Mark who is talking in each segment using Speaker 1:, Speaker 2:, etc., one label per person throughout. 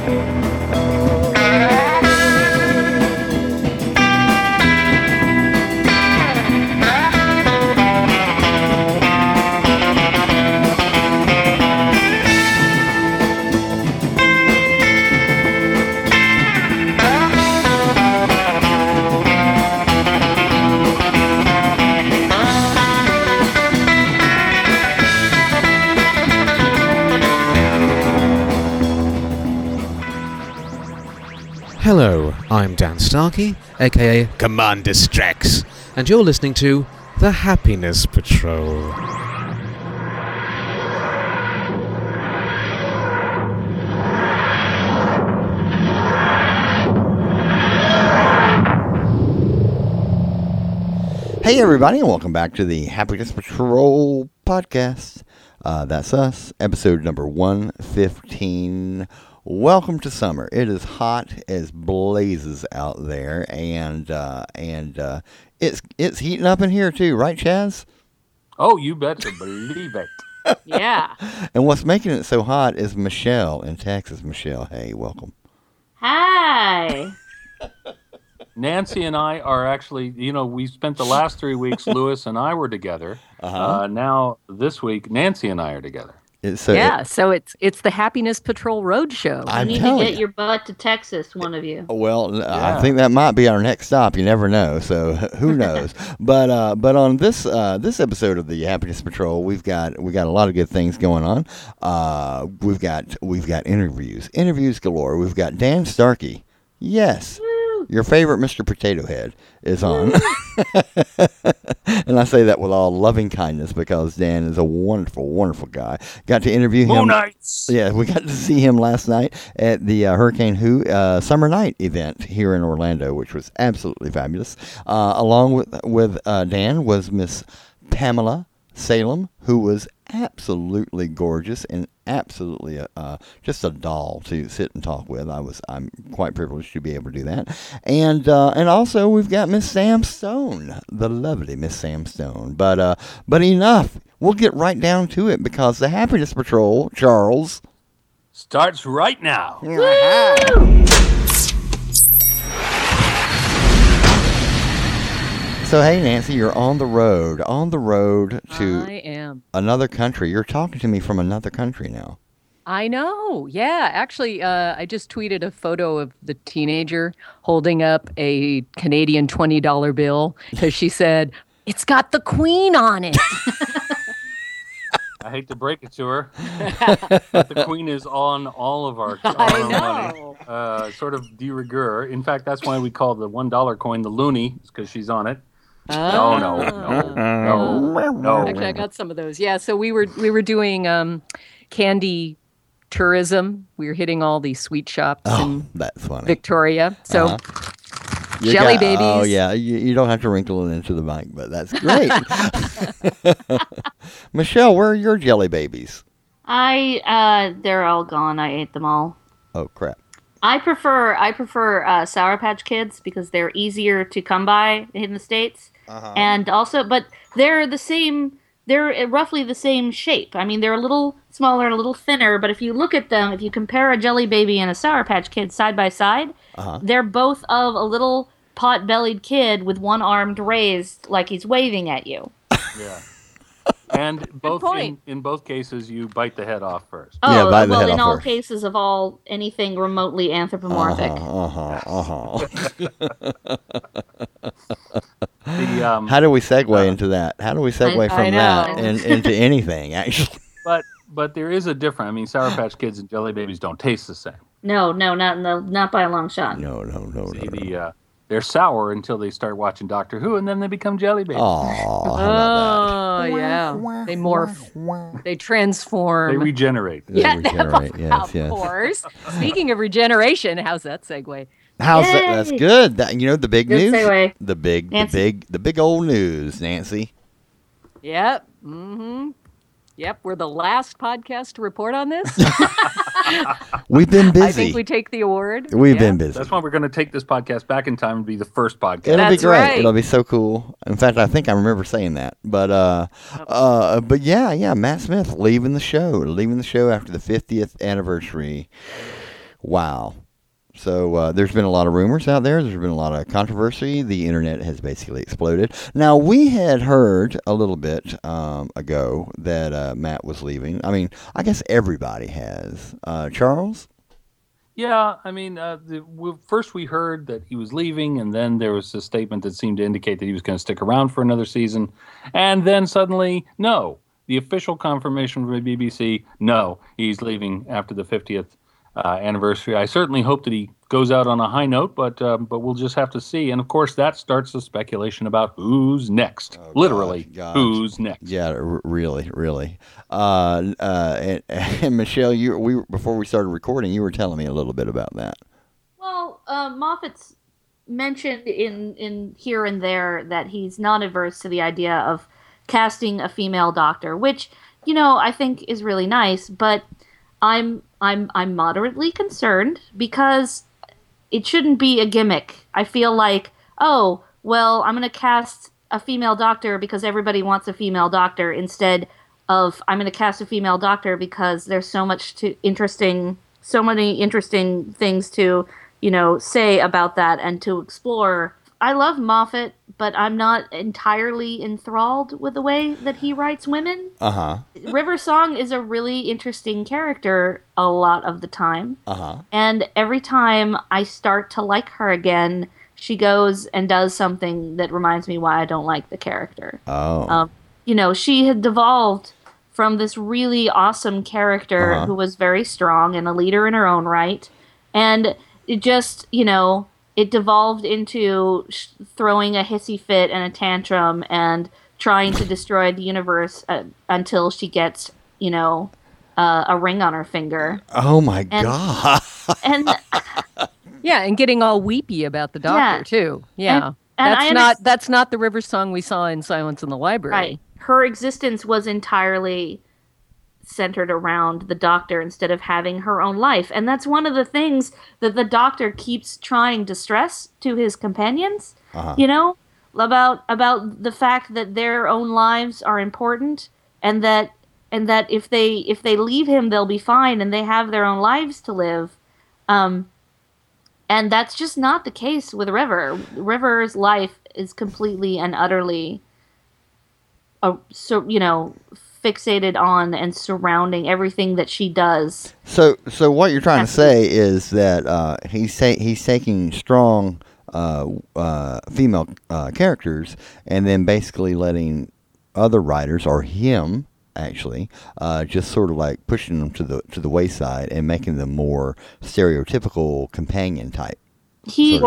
Speaker 1: Hello, I'm Dan Starkey, aka Commander Strax, and you're listening to The Happiness Patrol.
Speaker 2: Hey everybody, and welcome back to the Happiness Patrol podcast. That's us, episode number 115. Welcome to summer. It is hot as blazes out there, and it's heating up in here too, right, Chaz?
Speaker 3: Oh, you better believe it.
Speaker 4: Yeah.
Speaker 2: And what's making it so hot is Michelle in Texas. Michelle, hey, welcome.
Speaker 4: Hi.
Speaker 3: Nancy and I are actually, we spent the last 3 weeks, Lewis and I were together. Now, this week, Nancy and I are together.
Speaker 4: So it's the Happiness Patrol Roadshow.
Speaker 5: You need to get your butt to Texas, one of you.
Speaker 2: Well, yeah. I think that might be our next stop. You never know, so who knows? But on this episode of the Happiness Patrol, we got a lot of good things going on. We've got interviews galore. We've got Dan Starkey. Yes. Your favorite Mr. Potato Head is on. And I say that with all loving kindness because Dan is a wonderful, wonderful guy. Got to interview him.
Speaker 3: Moon Nights!
Speaker 2: Yeah, we got to see him last night at the Hurricane Who Summer Night event here in Orlando, which was absolutely fabulous. Along with Dan was Miss Pamela Salem, who was absolutely gorgeous and absolutely just a doll to sit and talk with. I'm quite privileged to be able to do that. And also we've got Miss Sam Stone, the lovely Miss Sam Stone. But enough. We'll get right down to it because the Happiness Patrol, Charles,
Speaker 3: starts right now.
Speaker 2: So, hey, Nancy, you're on the road to
Speaker 4: I am.
Speaker 2: Another country. You're talking to me from another country now.
Speaker 4: I know. Yeah. Actually, I just tweeted a photo of the teenager holding up a Canadian $20 bill because she said, "It's got the Queen on it."
Speaker 3: I hate to break it to her, but the Queen is on all of our money. Sort of de rigueur. In fact, that's why we call the $1 coin the loonie, because she's on it. No.
Speaker 4: Actually, I got some of those. Yeah, so we were doing candy tourism. We were hitting all these sweet shops in
Speaker 2: that's funny.
Speaker 4: Victoria. So jelly babies.
Speaker 2: Oh yeah, you don't have to wrinkle it into the mic, but that's great. Michelle, where are your jelly babies?
Speaker 5: They're all gone. I ate them all.
Speaker 2: Oh crap.
Speaker 5: I prefer Sour Patch Kids because they're easier to come by in the States. And also, but they're the same. They're roughly the same shape. I mean, they're a little smaller and a little thinner, but if you look at them, if you compare a Jelly Baby and a Sour Patch Kid side by side, they're both of a little pot-bellied kid with one arm raised like he's waving at you.
Speaker 3: Yeah. And in both cases, you bite the head off first.
Speaker 5: Oh,
Speaker 2: yeah, bite the
Speaker 5: well,
Speaker 2: head
Speaker 5: in
Speaker 2: off
Speaker 5: all
Speaker 2: first.
Speaker 5: cases of anything remotely anthropomorphic.
Speaker 2: How do we segue into that? How do we segue from that into anything, actually?
Speaker 3: But there is a difference. I mean, Sour Patch Kids and Jelly Babies don't taste the same.
Speaker 5: No, not by a long shot.
Speaker 2: No.
Speaker 3: They're sour until they start watching Doctor Who, and then they become Jelly Babies.
Speaker 4: Oh, yeah. They morph. They transform.
Speaker 3: They regenerate.
Speaker 2: Yes.
Speaker 4: Of course. Speaking of regeneration, how's that segue?
Speaker 2: How's that? That's good. The big
Speaker 5: Good
Speaker 2: news.
Speaker 5: segue.
Speaker 2: The big old news, Nancy.
Speaker 4: Yep. Mm-hmm. Yep, we're the last podcast to report on this.
Speaker 2: We've been busy.
Speaker 4: I think we take the award.
Speaker 2: We've been busy.
Speaker 3: That's why we're going to take this podcast back in time and be the first podcast.
Speaker 2: It'll be great.
Speaker 4: Right.
Speaker 2: It'll be so cool. In fact, I think I remember saying that. But yeah, Matt Smith leaving the show after the 50th anniversary. Wow. So there's been a lot of rumors out there. There's been a lot of controversy. The internet has basically exploded. Now, we had heard a little bit ago that Matt was leaving. I mean, I guess everybody has. Charles?
Speaker 3: Yeah, I mean, first we heard that he was leaving, and then there was a statement that seemed to indicate that he was going to stick around for another season. And then suddenly, no. The official confirmation from the BBC, no, he's leaving after the 50th anniversary. I certainly hope that he goes out on a high note, but we'll just have to see. And of course, that starts the speculation about who's next. Literally,
Speaker 2: God.
Speaker 3: who's next?
Speaker 2: Yeah, really. And Michelle, before we started recording, you were telling me a little bit about that.
Speaker 5: Well, Moffat's mentioned in here and there that he's not averse to the idea of casting a female doctor, which I think is really nice, but I'm moderately concerned because it shouldn't be a gimmick. I feel like, oh, well, I'm going to cast a female doctor because everybody wants a female doctor instead of I'm going to cast a female doctor because there's so many interesting things to, say about that and to explore. I love Moffat, but I'm not entirely enthralled with the way that he writes women.
Speaker 2: Uh-huh.
Speaker 5: River Song is a really interesting character a lot of the time.
Speaker 2: Uh-huh.
Speaker 5: And every time I start to like her again, she goes and does something that reminds me why I don't like the character.
Speaker 2: Oh.
Speaker 5: She had devolved from this really awesome character who was very strong and a leader in her own right. And it just, it devolved into throwing a hissy fit and a tantrum and trying to destroy the universe until she gets, a ring on her finger.
Speaker 2: Oh my God!
Speaker 5: And
Speaker 4: yeah, and getting all weepy about the doctor too. Yeah, that's not the River Song we saw in Silence in the Library.
Speaker 5: Right, her existence was entirely centered around the doctor instead of having her own life. And that's one of the things that the doctor keeps trying to stress to his companions, about the fact that their own lives are important and that if they leave him, they'll be fine and they have their own lives to live. And that's just not the case with River. River's life is completely and utterly fixated on and surrounding everything that she does.
Speaker 2: So what you're trying to say is that he's taking strong female characters and then basically letting other writers or him actually just sort of like pushing them to the wayside and making them more stereotypical companion type. He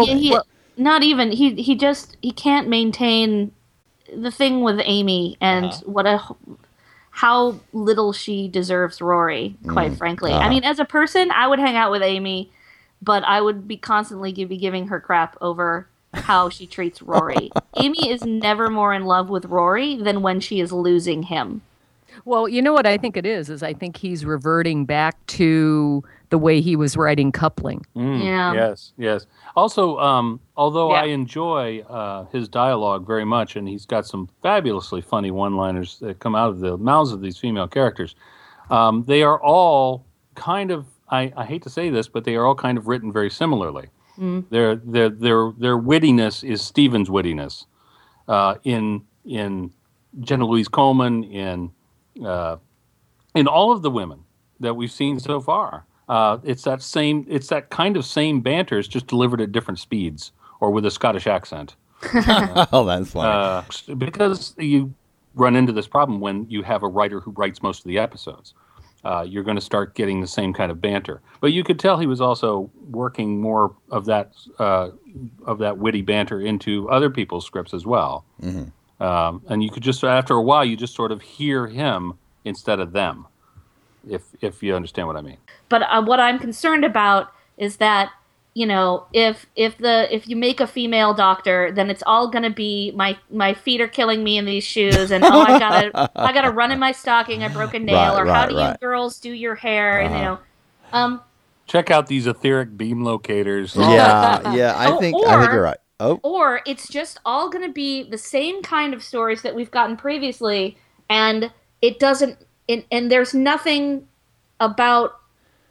Speaker 5: can't maintain the thing with Amy and how little she deserves Rory, quite frankly. I mean, as a person, I would hang out with Amy, but I would be constantly giving her crap over how she treats Rory. Amy is never more in love with Rory than when she is losing him.
Speaker 4: Well, you know what I think it is I think he's reverting back to the way he was writing Coupling.
Speaker 5: Yeah.
Speaker 3: Yes. Also, although I enjoy his dialogue very much, and he's got some fabulously funny one-liners that come out of the mouths of these female characters, they are all kind of, I hate to say this, but they are all kind of written very similarly. Their wittiness is Stephen's wittiness. In Jenna Louise Coleman, in all of the women that we've seen so far. It's that kind of same banter. It's just delivered at different speeds or with a Scottish accent.
Speaker 2: Oh, that's funny.
Speaker 3: Because you run into this problem when you have a writer who writes most of the episodes. You're going to start getting the same kind of banter. But you could tell he was also working more of that witty banter into other people's scripts as well. Mm-hmm. And you could just, after a while, you just sort of hear him instead of them, if you understand what I mean.
Speaker 5: But what I'm concerned about is that, if you make a female doctor, then it's all going to be my feet are killing me in these shoes, and I gotta run in my stocking, I broke a nail, how do you girls do your hair, and
Speaker 3: check out these etheric beam locators.
Speaker 2: Yeah, I think you're right.
Speaker 5: Or it's just all going to be the same kind of stories that we've gotten previously, and it doesn't, and there's nothing about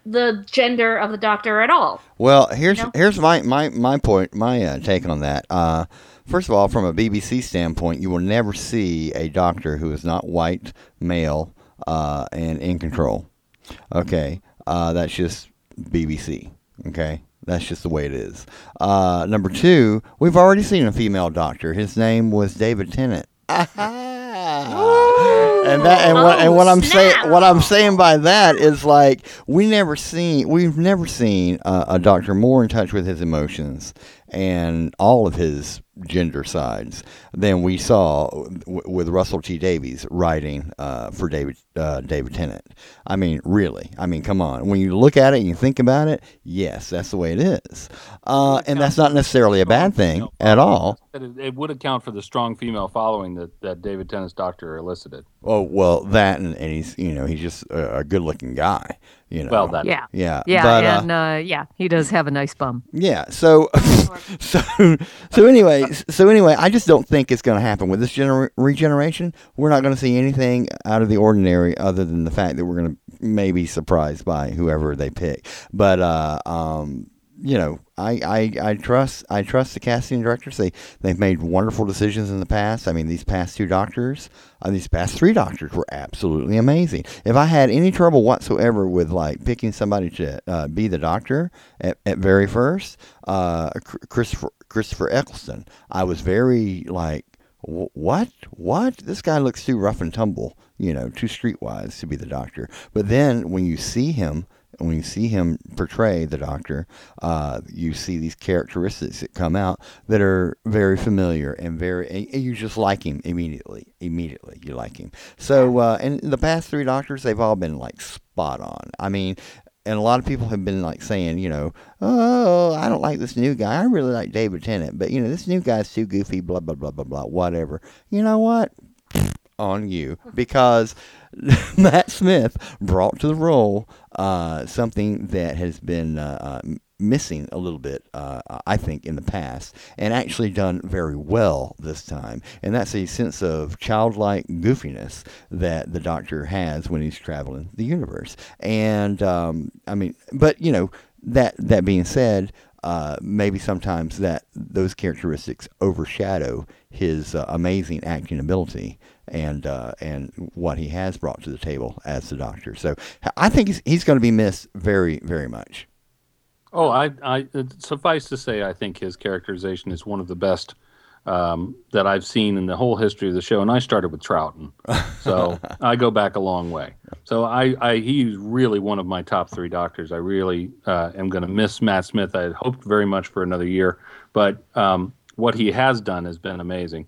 Speaker 5: the gender of the doctor at all.
Speaker 2: Well, here's my point, my take on that. First of all, from a BBC standpoint, you will never see a doctor who is not white, male, and in control. Okay, that's just BBC. Okay, that's just the way it is. Number two, we've already seen a female doctor. His name was David Tennant. And what I'm saying by that is, like, we've never seen a doctor more in touch with his emotions and all of his gender sides than we saw with Russell T Davies writing for David Tennant. I mean, really. I mean, come on. When you look at it and you think about it, yes, that's the way it is. And that's not necessarily a bad thing at all.
Speaker 3: It would account for the strong female following that David Tennant's doctor elicited.
Speaker 2: Oh, well, that and he's just a good-looking guy.
Speaker 3: Well, that
Speaker 4: yeah,
Speaker 2: but,
Speaker 4: and he does have a nice bum.
Speaker 2: Yeah, so anyway, I just don't think it's going to happen with this regeneration. We're not going to see anything out of the ordinary, other than the fact that we're going to maybe surprised by whoever they pick. But I trust the casting directors. They've made wonderful decisions in the past. I mean, these past three doctors were absolutely amazing. If I had any trouble whatsoever with like picking somebody to be the doctor at very first, Christopher Eccleston, I was very like, what? This guy looks too rough and tumble, too streetwise to be the doctor. But then when you see him portray the doctor, you see these characteristics that come out that are very familiar and you just like him immediately. You like him. So, and the past three doctors, they've all been like spot on. I mean, and a lot of people have been like saying, oh, I don't like this new guy. I really like David Tennant, but this new guy's too goofy, blah, blah, blah, blah, blah, whatever. You know what? On you, because Matt Smith brought to the role something that has been missing a little bit, I think, in the past, and actually done very well this time. And that's a sense of childlike goofiness that the Doctor has when he's traveling the universe. And I mean, but that being said, maybe sometimes those characteristics overshadow his amazing acting ability and what he has brought to the table as the Doctor. So I think he's going to be missed very, very much.
Speaker 3: Oh, I suffice to say, I think his characterization is one of the best that I've seen in the whole history of the show. And I started with Troughton, so I go back a long way. So he's really one of my top three doctors. I really am going to miss Matt Smith. I had hoped very much for another year, but what he has done has been amazing.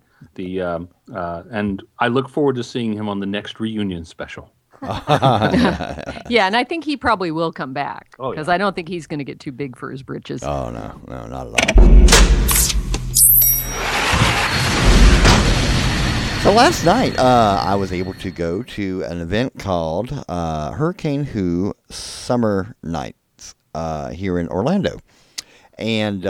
Speaker 3: And I look forward to seeing him on the next reunion special.
Speaker 4: Yeah, and I think he probably will come back, because
Speaker 3: yeah.
Speaker 4: I don't think he's going to get too big for his britches.
Speaker 2: Oh, no, not at all. So last night, I was able to go to an event called Hurricane Who Summer Nights here in Orlando. And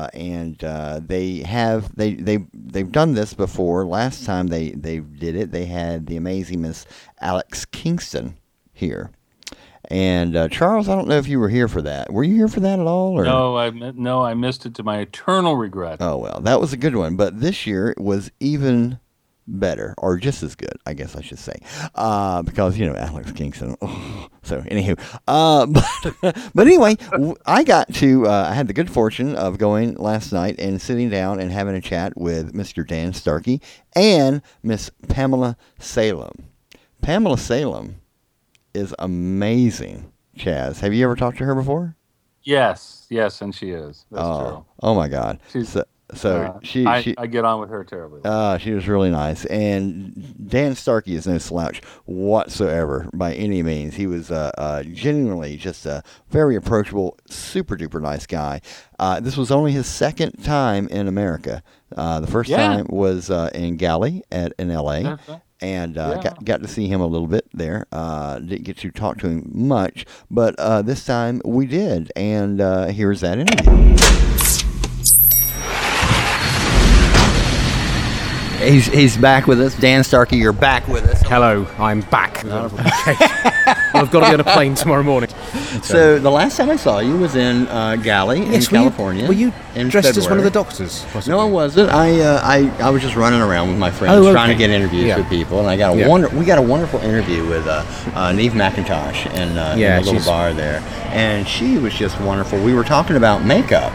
Speaker 2: they've done this before. Last time they did it, they had the amazing Miss Alex Kingston here. And Charles, I don't know if you were here for that. Were you here for that at all? Or?
Speaker 3: No, I missed it to my eternal regret.
Speaker 2: Oh well, that was a good one. But this year it was even better, or just as good, I guess I should say, because Alex Kingston. So anywho, but anyway, I had the good fortune of going last night and sitting down and having a chat with Mr. Dan Starkey and Miss Pamela Salem. Pamela Salem is amazing. Chaz, have you ever talked to her before?
Speaker 3: Yes, and she is. That's true.
Speaker 2: Oh my God.
Speaker 3: I get on with her terribly.
Speaker 2: She was really nice, and Dan Starkey is no slouch whatsoever by any means. He was genuinely just a very approachable, super duper nice guy. This was only his second time in America. The first time was in Galley in L.A. And got to see him a little bit there. Didn't get to talk to him much, but this time we did. And here's that interview. He's back with us. Dan Starkey, you're back with us.
Speaker 1: Hello, I'm back. Okay. Well, I've got to be on a plane tomorrow morning.
Speaker 2: So the last time I saw you was in Galley in California.
Speaker 1: Were you
Speaker 2: in
Speaker 1: dressed
Speaker 2: February.
Speaker 1: as one of the doctors? Possibly?
Speaker 2: No, I wasn't. I was just running around with my friends trying to get interviews with people, and I got we got a wonderful interview with Neve McIntosh in the little bar there, and she was just wonderful. We were talking about makeup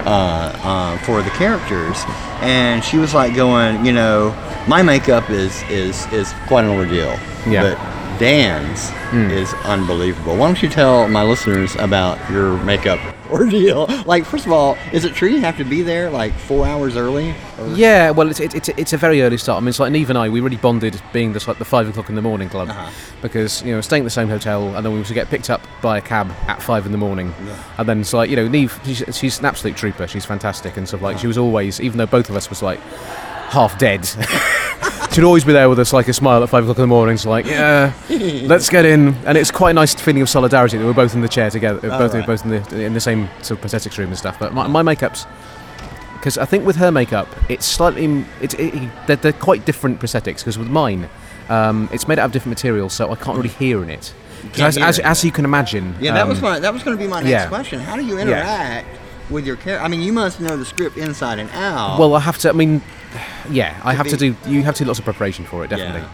Speaker 2: for the characters, and she was like going, my makeup is quite an ordeal, but Dan's is unbelievable. Why don't you tell my listeners about your makeup ordeal? Like, first of all, is it true you have to be there like 4 hours early?
Speaker 1: Yeah, well, it's a very early start. I mean, it's like Neve and I, we really bonded being the 5 o'clock in the morning club, because staying at the same hotel, and then we used to get picked up by a cab at 5 in the morning, and then it's like Neve, she's an absolute trooper. She's fantastic and stuff like. She was always, even though both of us was like half dead. She'd always be there with us, like a smile at 5 o'clock in the morning. So like, yeah, let's get in. And it's quite a nice feeling of solidarity that we're both in the chair together, both in the same sort of prosthetics room and stuff. But my makeup's, because I think with her makeup, it's slightly, they're quite different prosthetics. Because with mine, it's made out of different materials, so I can't really hear in it. As you can imagine.
Speaker 2: Yeah, that was going to be my next question. How do you interact with your character? I mean, you must know the script inside and out.
Speaker 1: Well, I have to. I mean, you have to do lots of preparation for it, definitely.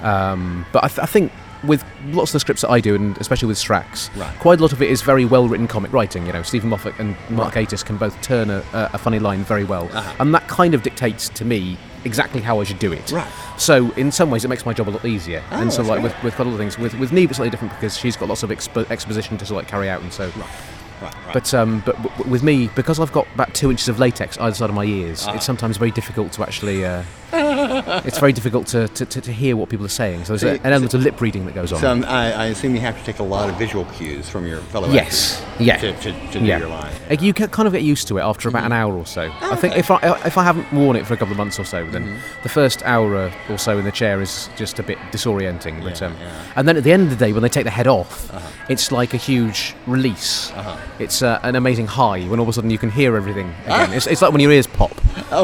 Speaker 1: But I think with lots of the scripts that I do, and especially with Strax, quite a lot of it is very well written comic writing. Stephen Moffat and Mark Gatiss can both turn a funny line very well, and that kind of dictates to me exactly how I should do it. Right. So in some ways it makes my job a lot easier. And so like with quite a lot of things, with Neve it's slightly different because she's got lots of exposition to sort of like carry out, and so. But with me, because I've got about 2 inches of latex either side of my ears, it's sometimes very difficult to actually. It's very difficult to hear what people are saying. So there's an element of lip reading that goes on.
Speaker 2: So I assume you have to take a lot of visual cues from your fellow actors. To do your line.
Speaker 1: You can kind of get used to it after about an hour or so. I think if I haven't worn it for a couple of months or so, then the first hour or so in the chair is just a bit disorienting. But and then at the end of the day, when they take the head off, it's like a huge release. It's an amazing high when all of a sudden you can hear everything again. It's like when your ears pop.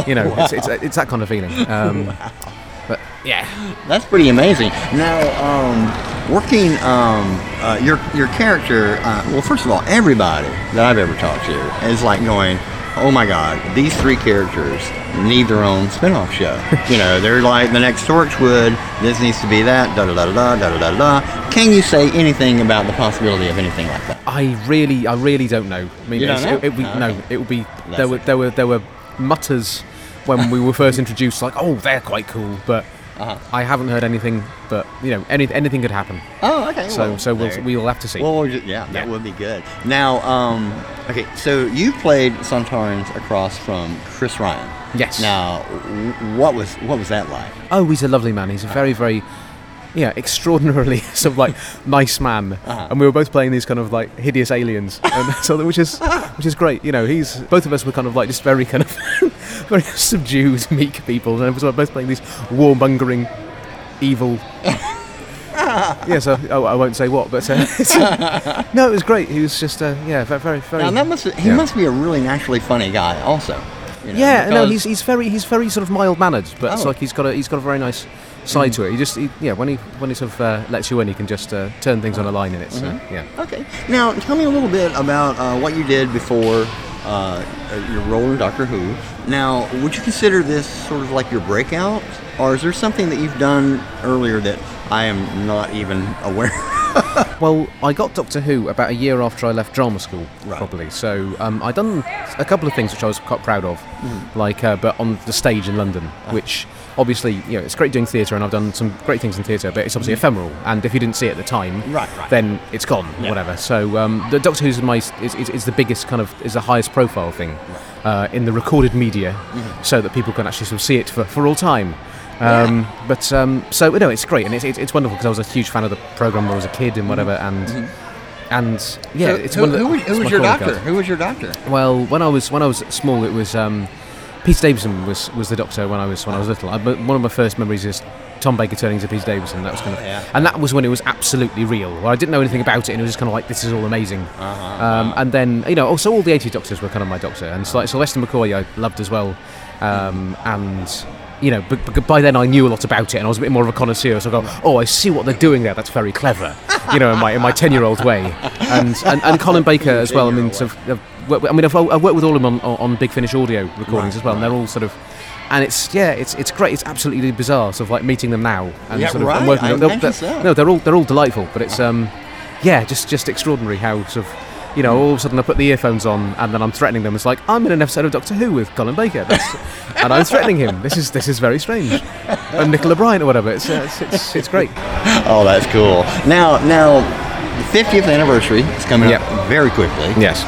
Speaker 1: It's that kind of feeling. But yeah,
Speaker 2: that's pretty amazing. Now, working your character. Well, first of all, everybody that I've ever talked to is like going, "Oh my God, these 3 characters need their own spin-off show." They're like the next Torchwood. This needs to be that. Da da da da da da da. Can you say anything about the possibility of anything like that?
Speaker 1: I really don't know. I mean, it would be. There were mutters when we were first introduced, like, "Oh, they're quite cool," but I haven't heard anything. But anything could happen.
Speaker 2: Oh, okay.
Speaker 1: So we'll have to see.
Speaker 2: Well, that would be good. Now, okay, so you played Sontarans across from Chris Ryan.
Speaker 1: Yes.
Speaker 2: Now, what was that like?
Speaker 1: Oh, he's a lovely man. He's a very, very, extraordinarily sort of like nice man. And we were both playing these kind of like hideous aliens, and so which is great. Both of us were kind of like just very kind of very subdued, meek people, and we were both playing these warmongering, evil. So I won't say what, but no, it was great. He was just very, very.
Speaker 2: Now he must be a really naturally funny guy, also.
Speaker 1: He's very sort of mild mannered, but it's like he's got a very nice side to it. When he sort of lets you in, he can just turn things on a line in it. So,
Speaker 2: Okay. Now tell me a little bit about what you did before your role in Doctor Who. Now, would you consider this sort of like your breakout, or is there something that you've done earlier that I am not even aware of?
Speaker 1: Well, I got Doctor Who about a year after I left drama school, probably. So I'd done a couple of things which I was quite proud of, but on the stage in London, which obviously, it's great doing theatre, and I've done some great things in theatre, but it's obviously ephemeral, and if you didn't see it at the time, then it's gone, whatever. So the Doctor Who's is the biggest kind of, is the highest profile thing in the recorded media, so that people can actually sort of see it for all time. It's great, and it's wonderful because I was a huge fan of the programme when I was a kid and whatever, it's one of the.
Speaker 2: Who was your doctor? Who was your doctor?
Speaker 1: Well, when I was small, it was Peter Davison was the doctor when I was little. One of my first memories is Tom Baker turning to Peter Davison. That was kind of, and that was when it was absolutely real. Well, I didn't know anything about it, and it was just kind of like, this is all amazing. And then also all the 80s doctors were kind of my doctor, and so like Sylvester McCoy I loved as well, and you know, but by then I knew a lot about it, and I was a bit more of a connoisseur. So I go, oh, I see what they're doing there. That's very clever, you know, in my 10-year-old way. And Colin Baker as well. I mean, I've worked with all of them on Big Finish audio recordings as well, and they're all sort of. And it's great. It's absolutely bizarre, sort of like meeting them now and
Speaker 2: Yeah,
Speaker 1: sort of
Speaker 2: right.
Speaker 1: and working.
Speaker 2: I
Speaker 1: They're,
Speaker 2: imagine so.
Speaker 1: no, they're all delightful, but it's just extraordinary how sort of. You know, all of a sudden I put the earphones on and then I'm threatening them. It's like, I'm in an episode of Doctor Who with Colin Baker. And I'm threatening him. This is very strange. And Nicola Bryant or whatever. It's great.
Speaker 2: Oh, that's cool. Now, the 50th anniversary is coming up very quickly.
Speaker 1: Yes.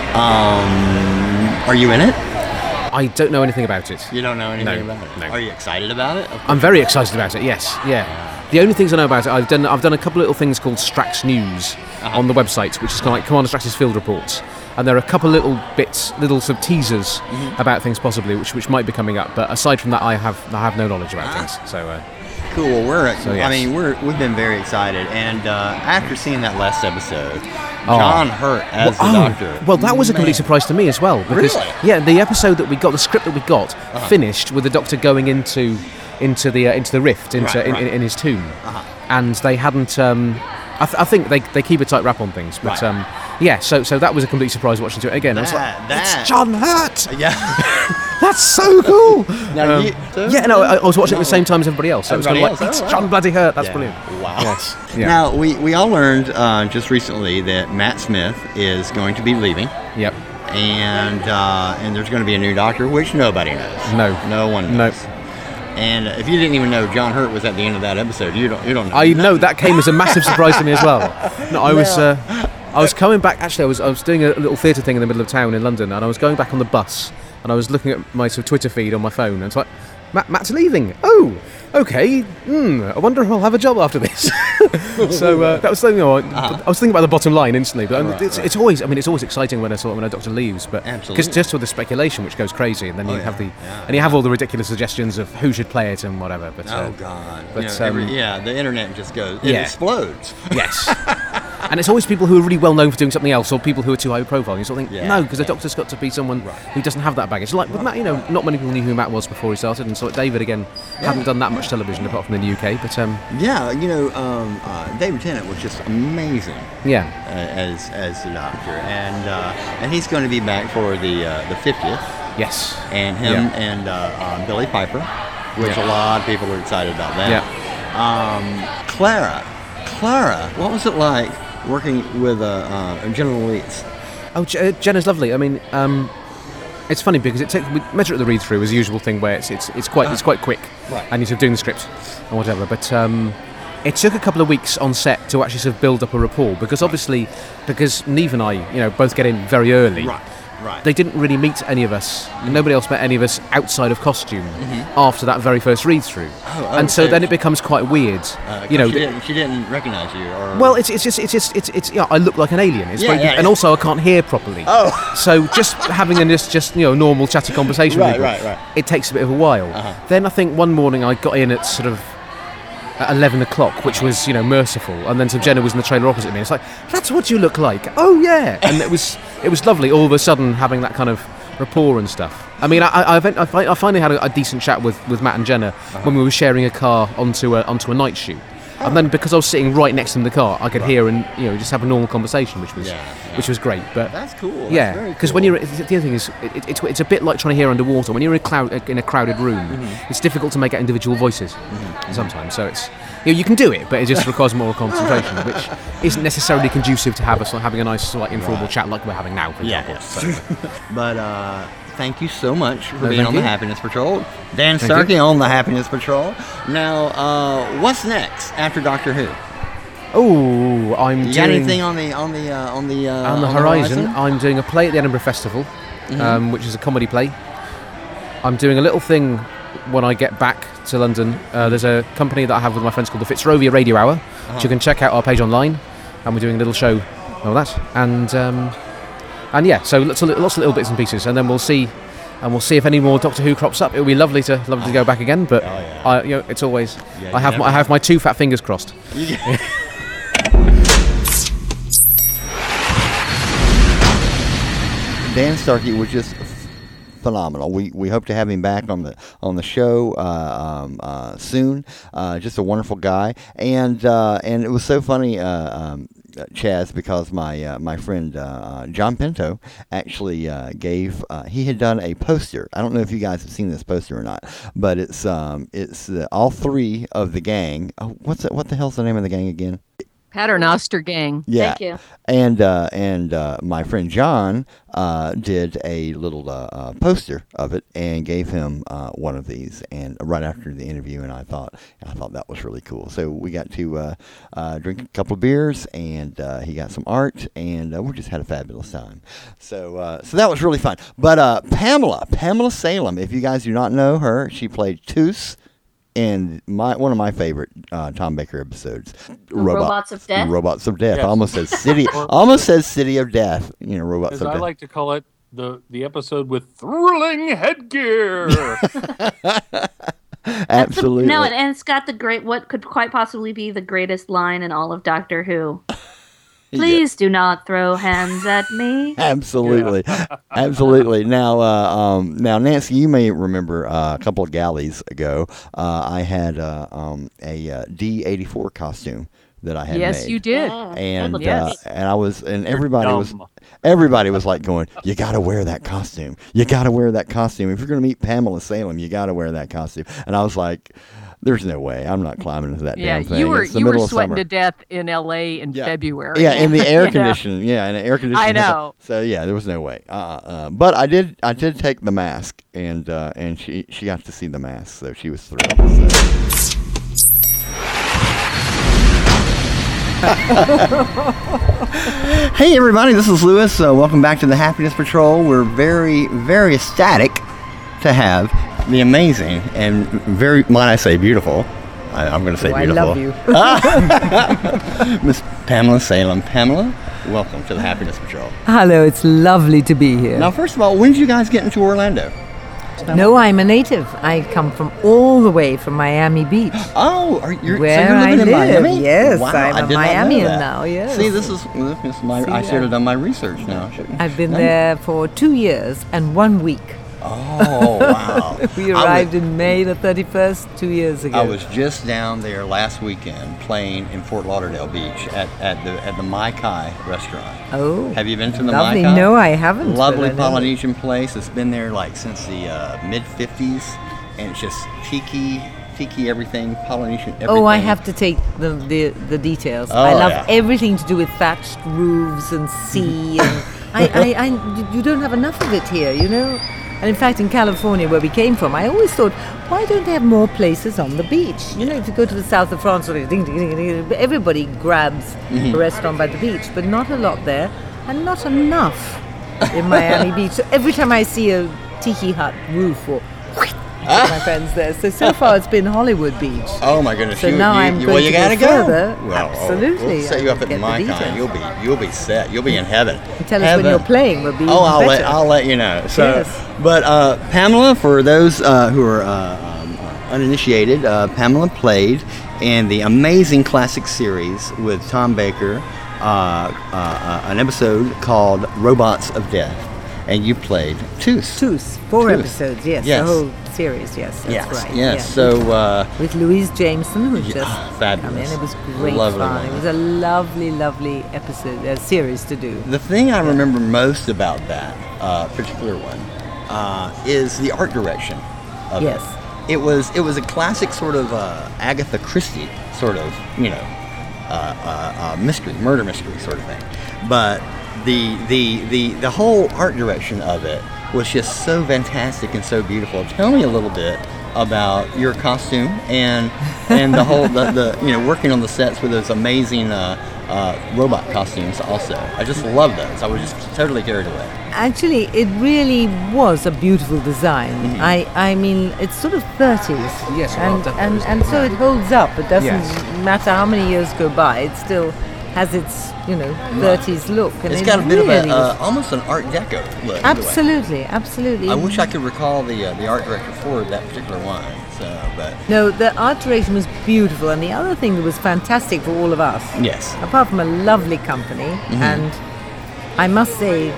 Speaker 2: Are you in it?
Speaker 1: I don't know anything about it.
Speaker 2: You don't know anything about it?
Speaker 1: No.
Speaker 2: Are you excited about it?
Speaker 1: I'm very excited about it, yes. Yeah. The only things I know about it, I've done a couple of little things called Strax News on the website, which is kind of like Commander Strax's field reports. And there are a couple of little bits, little sort of teasers about things possibly, which might be coming up. But aside from that, I have no knowledge about things. So
Speaker 2: cool.
Speaker 1: yes.
Speaker 2: I mean, we've been very excited, and after seeing that last episode, John Hurt as the Doctor.
Speaker 1: Well, that was a complete surprise to me as well, because
Speaker 2: Really?
Speaker 1: the episode that we got, the script that we got, finished with the Doctor going into the rift in his tomb, and they hadn't. I think they keep a tight wrap on things, but so that was a complete surprise watching it again. I was like, it's John Hurt.
Speaker 2: Yeah.
Speaker 1: That's so cool.
Speaker 2: Now,
Speaker 1: I was watching it at the same time as everybody else. So it was kind of like,
Speaker 2: Everybody else,
Speaker 1: it's John bloody Hurt. That's
Speaker 2: Yeah.
Speaker 1: brilliant.
Speaker 2: Wow.
Speaker 1: Yes. Yeah.
Speaker 2: Now, we all learned just recently that Matt Smith is going to be leaving,
Speaker 1: Yep.
Speaker 2: and there's going to be a new Doctor, which nobody knows. No one knows.
Speaker 1: Nope.
Speaker 2: And if you didn't even know John Hurt was at the end of that episode, you don't know.
Speaker 1: I know that came as a massive surprise to me as well. No, I was coming back. Actually, I was doing a little theatre thing in the middle of town in London, and I was going back on the bus, and I was looking at my sort of Twitter feed on my phone, and it's like, Matt's leaving. Oh, okay. I wonder if I'll have a job after this. So that was something. I was thinking about the bottom line instantly, but it's always. I mean, it's always exciting when a Doctor leaves, but because just with the speculation, which goes crazy, and then you have all the ridiculous suggestions of who should play it and whatever. But
Speaker 2: Oh God!
Speaker 1: But
Speaker 2: the internet just goes. It explodes.
Speaker 1: Yes. And it's always people who are really well known for doing something else, or people who are too high profile. And you sort of think, no, because the Doctor's got to be someone who doesn't have that baggage. Like with Matt, not many people knew who Matt was before he started, and so David again hadn't done that much television apart from in the UK. But
Speaker 2: David Tennant was just amazing.
Speaker 1: Yeah.
Speaker 2: As the Doctor, and he's going to be back for the 50th.
Speaker 1: Yes.
Speaker 2: And him and Billy Piper, which a lot of people are excited about that.
Speaker 1: Yeah.
Speaker 2: Clara, what was it like working with Jenna Louise?
Speaker 1: Oh, Jenna's lovely. I mean, it's funny because we measure it at the read through as a usual thing where it's quite quick, and you're sort of doing the script and whatever. But it took a couple of weeks on set to actually sort of build up a rapport because Neve and I, both get in very early.
Speaker 2: Right.
Speaker 1: They didn't really meet any of us. Nobody else met any of us outside of costume after that very first read through. And so then it becomes quite weird.
Speaker 2: She didn't recognize you. Or...
Speaker 1: Well, it's just I look like an alien. It's and also I can't hear properly.
Speaker 2: Oh.
Speaker 1: So just having a just normal chatty conversation with people, it takes a bit of a while. Then I think one morning I got in at sort of at 11 o'clock, which was merciful, and then Jenna was in the trailer opposite me. It's like, that's what you look like. Oh yeah, and it was lovely. All of a sudden having that kind of rapport and stuff. I mean, I finally had a decent chat with Matt and Jenna when we were sharing a car onto a night shoot. And then because I was sitting right next to them in the car, I could hear and just have a normal conversation, which was great. But
Speaker 2: that's cool.
Speaker 1: Yeah, because when you're the other thing is it's a bit like trying to hear underwater. When you're in a crowded room, it's difficult to make out individual voices sometimes. So it's you can do it, but it just requires more concentration, which isn't necessarily conducive to having a nice informal chat like we're having now. For example. So.
Speaker 2: But. Thank you so much for being on the Happiness Patrol. Dan Starkey on the Happiness Patrol. Now, what's next after Doctor Who?
Speaker 1: Oh,
Speaker 2: you got anything on the
Speaker 1: horizon? I'm doing a play at the Edinburgh Festival, which is a comedy play. I'm doing a little thing when I get back to London. There's a company that I have with my friends called the Fitzrovia Radio Hour, which you can check out our page online, and we're doing a little show on that. And yeah, so lots of little bits and pieces, and then we'll see if any more Doctor Who crops up. It would be lovely to go back again, but it's always I have my two fat fingers crossed.
Speaker 2: Dan Starkey was just phenomenal. We hope to have him back on the show soon. Just a wonderful guy, and it was so funny, Chaz, because my friend John Pinto actually gave. He had done a poster. I don't know if you guys have seen this poster or not, but it's all three of the gang. Oh, what the hell's the name of the gang again?
Speaker 4: Paternoster Gang.
Speaker 2: Yeah.
Speaker 5: Thank you.
Speaker 2: And my friend John did a little poster of it and gave him one of these, and right after the interview, and I thought that was really cool. So we got to drink a couple of beers, and he got some art, and we just had a fabulous time. So that was really fun. But Pamela Salem, if you guys do not know her, she played Toos in one of my favorite Tom Baker episodes,
Speaker 5: Robots of Death.
Speaker 2: Robots of Death.
Speaker 3: Yes.
Speaker 2: Almost says City of Death. Robots
Speaker 3: As
Speaker 2: of
Speaker 3: I
Speaker 2: Death.
Speaker 3: like to call it, the episode with thrilling headgear.
Speaker 2: Absolutely.
Speaker 5: No, and it's got what could quite possibly be the greatest line in all of Doctor Who. Please do not throw hands at me.
Speaker 2: Absolutely, absolutely. Now, Nancy, you may remember a couple of galleys ago, I had a D-84 costume that I had
Speaker 4: Yes,
Speaker 2: made.
Speaker 4: you did.
Speaker 2: And
Speaker 4: Yes.
Speaker 2: and I was, and everybody was like going, you got to wear that costume. You got to wear that costume. If you're going to meet Pamela Salem, you got to wear that costume. And I was like, there's no way. I'm not climbing into that damn thing.
Speaker 4: You were
Speaker 2: It's the middle of
Speaker 4: sweating
Speaker 2: summer.
Speaker 4: to death in L.A. in February.
Speaker 2: Yeah, in the air
Speaker 4: You know?
Speaker 2: conditioning. Yeah, in the air conditioning.
Speaker 4: I know.
Speaker 2: So yeah, there was no way. But I did take the mask, and she got to see the mask, so she was thrilled. So. Hey everybody, this is Lewis. Welcome back to the Happiness Patrol. We're very, very ecstatic to have the amazing and very, might I say, beautiful. I'm going to say beautiful.
Speaker 6: I love you.
Speaker 2: Miss Pamela Salem. Pamela, welcome to the Happiness Patrol.
Speaker 6: Hello, it's lovely to be here.
Speaker 2: Now, first of all, when did you guys get into Orlando?
Speaker 6: No, I'm a native. I come from all the way from Miami Beach.
Speaker 2: Oh,
Speaker 6: Where
Speaker 2: so you're living
Speaker 6: I
Speaker 2: in
Speaker 6: live.
Speaker 2: Miami?
Speaker 6: Yes,
Speaker 2: Wow,
Speaker 6: I'm
Speaker 2: I
Speaker 6: a
Speaker 2: did not know
Speaker 6: Miamian
Speaker 2: that.
Speaker 6: now, yes.
Speaker 2: See, this is I should have done my research now.
Speaker 6: I've been there for 2 years and 1 week.
Speaker 2: Oh, wow.
Speaker 6: We arrived in May the 31st, 2 years ago.
Speaker 2: I was just down there last weekend playing in Fort Lauderdale Beach at the Mai Kai restaurant.
Speaker 6: Oh,
Speaker 2: Have you been to the
Speaker 6: lovely.
Speaker 2: Mai Kai?
Speaker 6: No, I haven't. but
Speaker 2: Lovely
Speaker 6: I know.
Speaker 2: Polynesian place. It's been there since the mid-50s, and it's just tiki everything, Polynesian everything.
Speaker 6: Oh, I have to take the details.
Speaker 2: Oh,
Speaker 6: I love
Speaker 2: yeah.
Speaker 6: everything to do with thatched roofs and sea, and you don't have enough of it here, you know. And in fact, in California, where we came from, I always thought, why don't they have more places on the beach? You know, if you go to the south of France, everybody grabs a restaurant by the beach, but not a lot there, and not enough in Miami Beach. So every time I see a tiki hut roof or my friends there. So far it's been Hollywood Beach.
Speaker 2: Oh my goodness!
Speaker 6: So now I'm going
Speaker 2: well, you
Speaker 6: to
Speaker 2: gotta
Speaker 6: go
Speaker 2: go.
Speaker 6: further.
Speaker 2: Well,
Speaker 6: Absolutely.
Speaker 2: We'll set you up
Speaker 6: I'll
Speaker 2: at the
Speaker 6: get the
Speaker 2: Mai Kai.
Speaker 6: details.
Speaker 2: You'll be set. You'll be in heaven.
Speaker 6: Tell us when you're playing. We'll be even better.
Speaker 2: I'll let you know. So,
Speaker 6: Yes.
Speaker 2: but Pamela, for those who are uninitiated, Pamela played in the amazing classic series with Tom Baker, an episode called Robots of Death, and you played Toos.
Speaker 6: Four
Speaker 2: Toos.
Speaker 6: episodes, yes.
Speaker 2: Yes.
Speaker 6: The whole series, yes. That's
Speaker 2: Yes,
Speaker 6: right.
Speaker 2: yes.
Speaker 6: Yeah.
Speaker 2: So,
Speaker 6: with Louise Jameson, who just
Speaker 2: fabulous.
Speaker 6: come in. It was great
Speaker 2: Lovely
Speaker 6: fun.
Speaker 2: woman.
Speaker 6: It was a lovely episode, series to do.
Speaker 2: the thing I remember most about that particular one is the art direction of
Speaker 6: Yes.
Speaker 2: it. It was a classic sort of Agatha Christie sort of, mystery, murder mystery sort of thing. But the whole art direction of it was just so fantastic and so beautiful. Tell me a little bit about your costume and the whole working on the sets with those amazing robot costumes. Also, I just love those. I was just totally carried away.
Speaker 6: Actually, it really was a beautiful design. I mean, it's sort of 30s.
Speaker 1: Yes,
Speaker 6: and
Speaker 1: definitely.
Speaker 6: and so it holds up. It doesn't
Speaker 1: Yes.
Speaker 6: matter how many years go by. It still has its 30s look. And
Speaker 2: It's
Speaker 6: it
Speaker 2: got a bit
Speaker 6: really
Speaker 2: of
Speaker 6: was-
Speaker 2: almost an Art Deco look.
Speaker 6: Absolutely.
Speaker 2: I wish I could recall the art director for that particular one. So, but
Speaker 6: No, the art direction was beautiful, and the other thing that was fantastic for all of us,
Speaker 2: yes,
Speaker 6: apart from a lovely company, and I must say,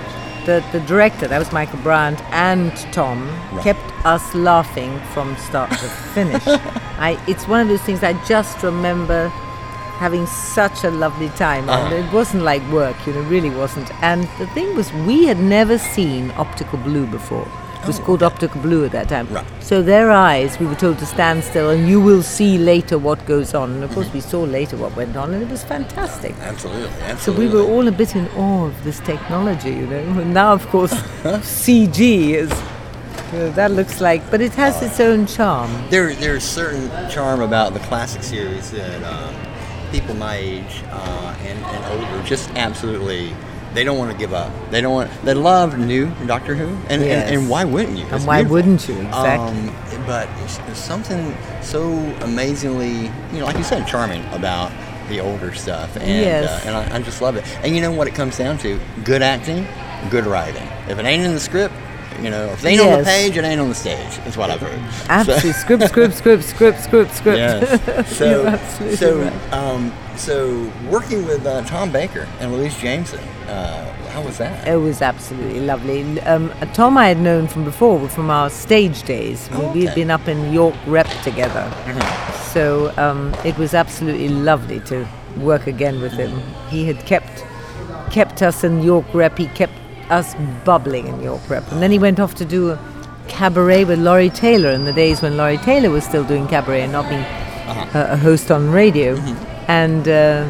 Speaker 6: the director, that was Michael Bryant, and Tom kept us laughing from start to finish. It's one of those things I just remember having such a lovely time. And it wasn't like work, really wasn't. And the thing was, we had never seen Optical Blue before. It was called Optical Blue at that time.
Speaker 2: Right.
Speaker 6: So their eyes, we were told to stand still, and you will see later what goes on. And of course, we saw later what went on, and it was fantastic.
Speaker 2: Absolutely.
Speaker 6: So we were all a bit in awe of this technology, And now, of course, CG is... that looks like... But it has its own charm.
Speaker 2: There's certain charm about the classic series that people my age and older just absolutely... They don't want to give up. They love new Doctor Who, and why wouldn't you?
Speaker 6: And why wouldn't you? Exactly.
Speaker 2: But there's something so amazingly, like you said, charming about the older stuff, and I just love it. And you know what it comes down to? Good acting, good writing. If it ain't in the script, if it ain't on the page, it ain't on the stage. Is what I've heard.
Speaker 6: Absolutely, script.
Speaker 2: Yes.
Speaker 6: You're absolutely right.
Speaker 2: So working with Tom Baker and Louise Jameson, how was that?
Speaker 6: It was absolutely lovely. Tom I had known from before, from our stage days. We had been up in York Rep together. Mm-hmm. So it was absolutely lovely to work again with him. He had kept us in York Rep. He kept us bubbling in York Rep. And then he went off to do a cabaret with Laurie Taylor in the days when Laurie Taylor was still doing cabaret and not being a host on radio. Mm-hmm. And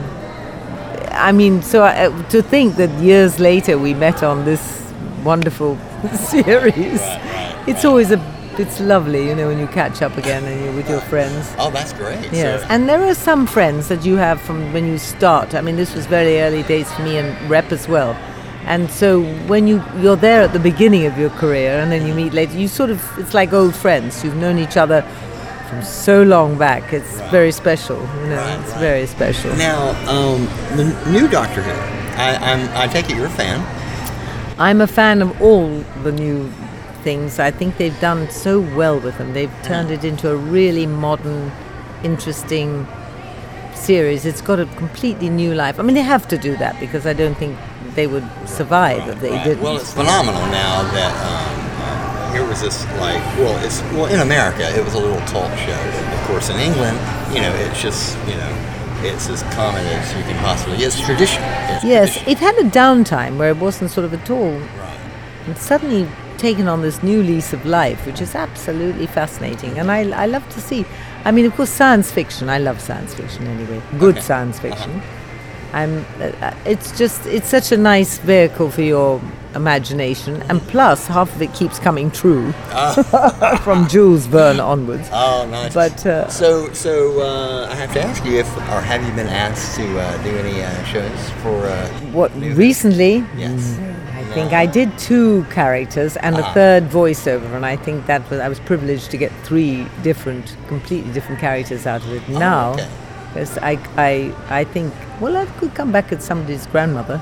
Speaker 6: to think that years later we met on this wonderful series, it's always it's lovely, when you catch up again and you're with your friends.
Speaker 2: Oh, that's great.
Speaker 6: Yes, and there are some friends that you have from when you start. I mean, this was very early days for me and Rep as well. And so when you're there at the beginning of your career and then you meet later, it's like old friends. You've known each other from so long back. It's very special, it's very special.
Speaker 2: Now, the new Doctor Who, I take it you're a fan.
Speaker 6: I'm a fan of all the new things. I think they've done so well with them. They've turned it into a really modern, interesting series. It's got a completely new life. I mean, they have to do that because I don't think they would survive if they didn't.
Speaker 2: Well, it's phenomenal now that here was this in America it was a little talk show. Of course, in England, it's just it's as common as you can possibly. It's tradition.
Speaker 6: It had a downtime where it wasn't sort of at all.
Speaker 2: Right.
Speaker 6: And suddenly taken on this new lease of life, which is absolutely fascinating, and I love to see. I mean, of course, science fiction. I love science fiction anyway. Good science fiction. It's such a nice vehicle for your imagination, and plus half of it keeps coming true from Jules Verne onwards.
Speaker 2: Oh, nice.
Speaker 6: But
Speaker 2: so I have to ask you have you been asked to do any shows for
Speaker 6: what recently?
Speaker 2: Yes.
Speaker 6: I think I did 2 characters and a third voiceover, and I think I was privileged to get 3 completely different characters out of it. Now, because I think, I could come back as somebody's grandmother.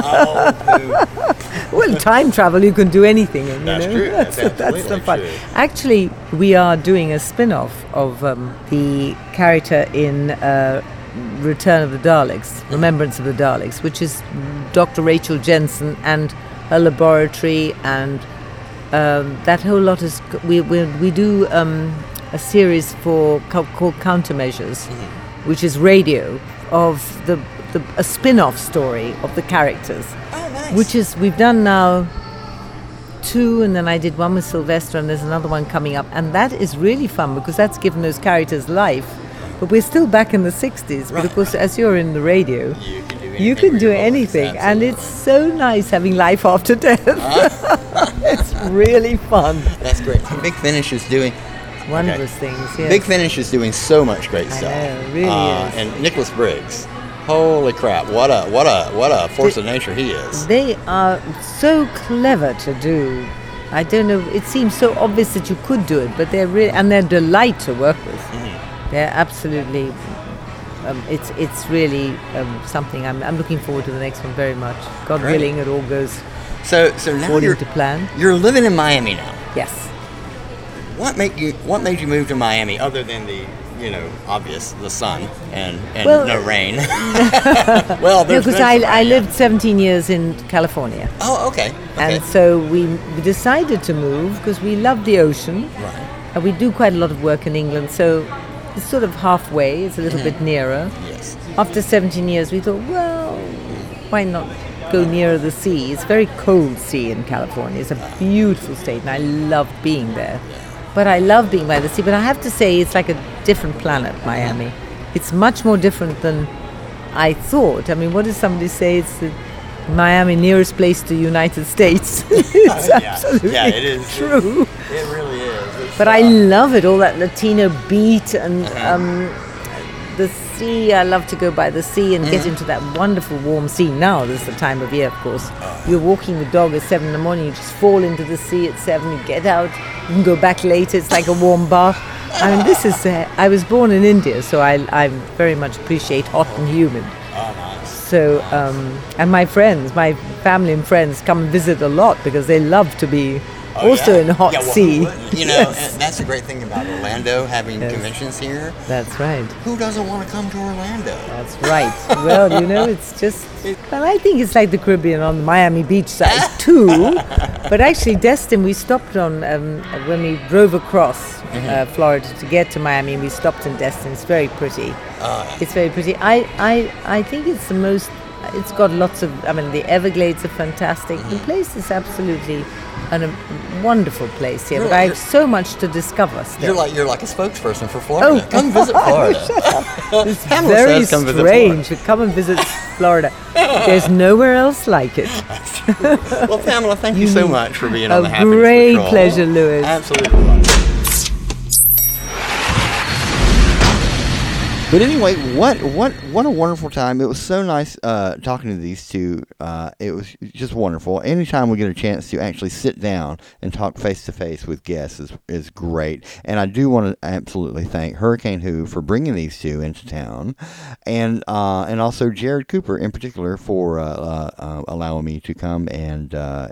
Speaker 6: Well, time travel, you can do anything.
Speaker 2: That's true. That's
Speaker 6: the fun.
Speaker 2: True.
Speaker 6: Actually, we are doing a spin-off of the character in Return of the Daleks, Remembrance of the Daleks, which is Dr. Rachel Jensen and her laboratory, and that whole lot is we do a series called Countermeasures, which is radio of a spin-off story of the characters.
Speaker 2: Oh, nice.
Speaker 6: Which is we've done now 2, and then I did one with Sylvester, and there's another one coming up, and that is really fun because that's given those characters life. But we're still back in the 60s. But of course, as you're in the radio, you can do anything. And it's so nice having life after death. It's really fun.
Speaker 2: That's great. Big Finish is doing
Speaker 6: wondrous things. Yes.
Speaker 2: Big Finish is doing so much great stuff.
Speaker 6: I know, it really is.
Speaker 2: And Nicholas Briggs, holy crap! What a force of nature he is.
Speaker 6: They are so clever to do. I don't know. It seems so obvious that you could do it, but they're really, and they're a delight to work with. They're absolutely. It's really something. I'm looking forward to the next one very much. God willing, it all goes
Speaker 2: so now
Speaker 6: according to plan.
Speaker 2: You're living in Miami now.
Speaker 6: Yes.
Speaker 2: What made you move to Miami other than the obvious, the sun and
Speaker 6: Well-
Speaker 2: no rain. Well, there's
Speaker 6: because I lived 17 years in California.
Speaker 2: Oh, okay.
Speaker 6: And so we decided to move because we love the ocean.
Speaker 2: Right.
Speaker 6: And we do quite a lot of work in England, so it's sort of halfway. It's a little bit nearer.
Speaker 2: Yes.
Speaker 6: After 17 years, we thought, well, why not go nearer the sea? It's a very cold sea in California. It's a beautiful state, and I love being there. But I love being by the sea. But I have to say, it's like a different planet, Miami. It's much more different than I thought. I mean, what does somebody say? It's the Miami nearest place to the United States. It's absolutely
Speaker 2: it is
Speaker 6: true.
Speaker 2: It really is.
Speaker 6: But I love it, all that Latino beat and the sea. I love to go by the sea and get into that wonderful warm sea. Now, this is the time of year, of course. You're walking the dog at 7 in the morning, you just fall into the sea at 7, you get out, you can go back later, it's like a warm bath. I mean, this is, I was born in India, so I very much appreciate hot and humid. So, and my family and friends come and visit a lot because they love to be also in a hot sea.
Speaker 2: And that's the great thing about Orlando, having conventions here.
Speaker 6: That's right.
Speaker 2: Who doesn't want to come to Orlando?
Speaker 6: That's right. Well, it's just... Well, I think it's like the Caribbean on the Miami beach side too. But actually, Destin, we stopped on... when we drove across Florida to get to Miami, we stopped in Destin. It's very pretty. It's very pretty. I think it's the most... It's got lots of... I mean, the Everglades are fantastic. The place is absolutely a wonderful place here. But I have so much to discover still.
Speaker 2: You're like a spokesperson for Florida. Come visit Florida.
Speaker 6: It's very strange. Come and visit Florida. There's nowhere else like it.
Speaker 2: Well, Pamela, thank you so much for being on the Happiness
Speaker 6: great
Speaker 2: Patrol.
Speaker 6: pleasure, Louis.
Speaker 2: Absolutely. But anyway, what a wonderful time. It was so nice talking to these two. It was just wonderful. Anytime we get a chance to actually sit down and talk face to face with guests is great. And I do want to absolutely thank Hurricane Who for bringing these two into town, and also Jared Cooper in particular for allowing me to come and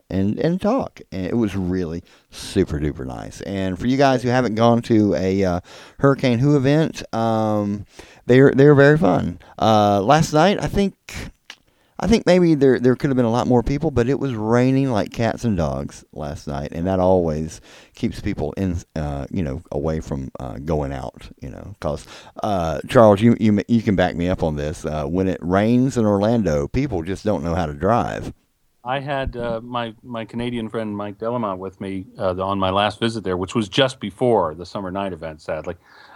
Speaker 2: talk. And it was really super duper nice. And for you guys who haven't gone to a Hurricane Who event, they're very fun. Last night, I think maybe there could have been a lot more people, but it was raining like cats and dogs last night, and that always keeps people in, away from going out, because Charles, you can back me up on this. When it rains in Orlando, people just don't know how to drive.
Speaker 3: I had my Canadian friend Mike Delamont with me on my last visit there, which was just before the summer night event, sadly.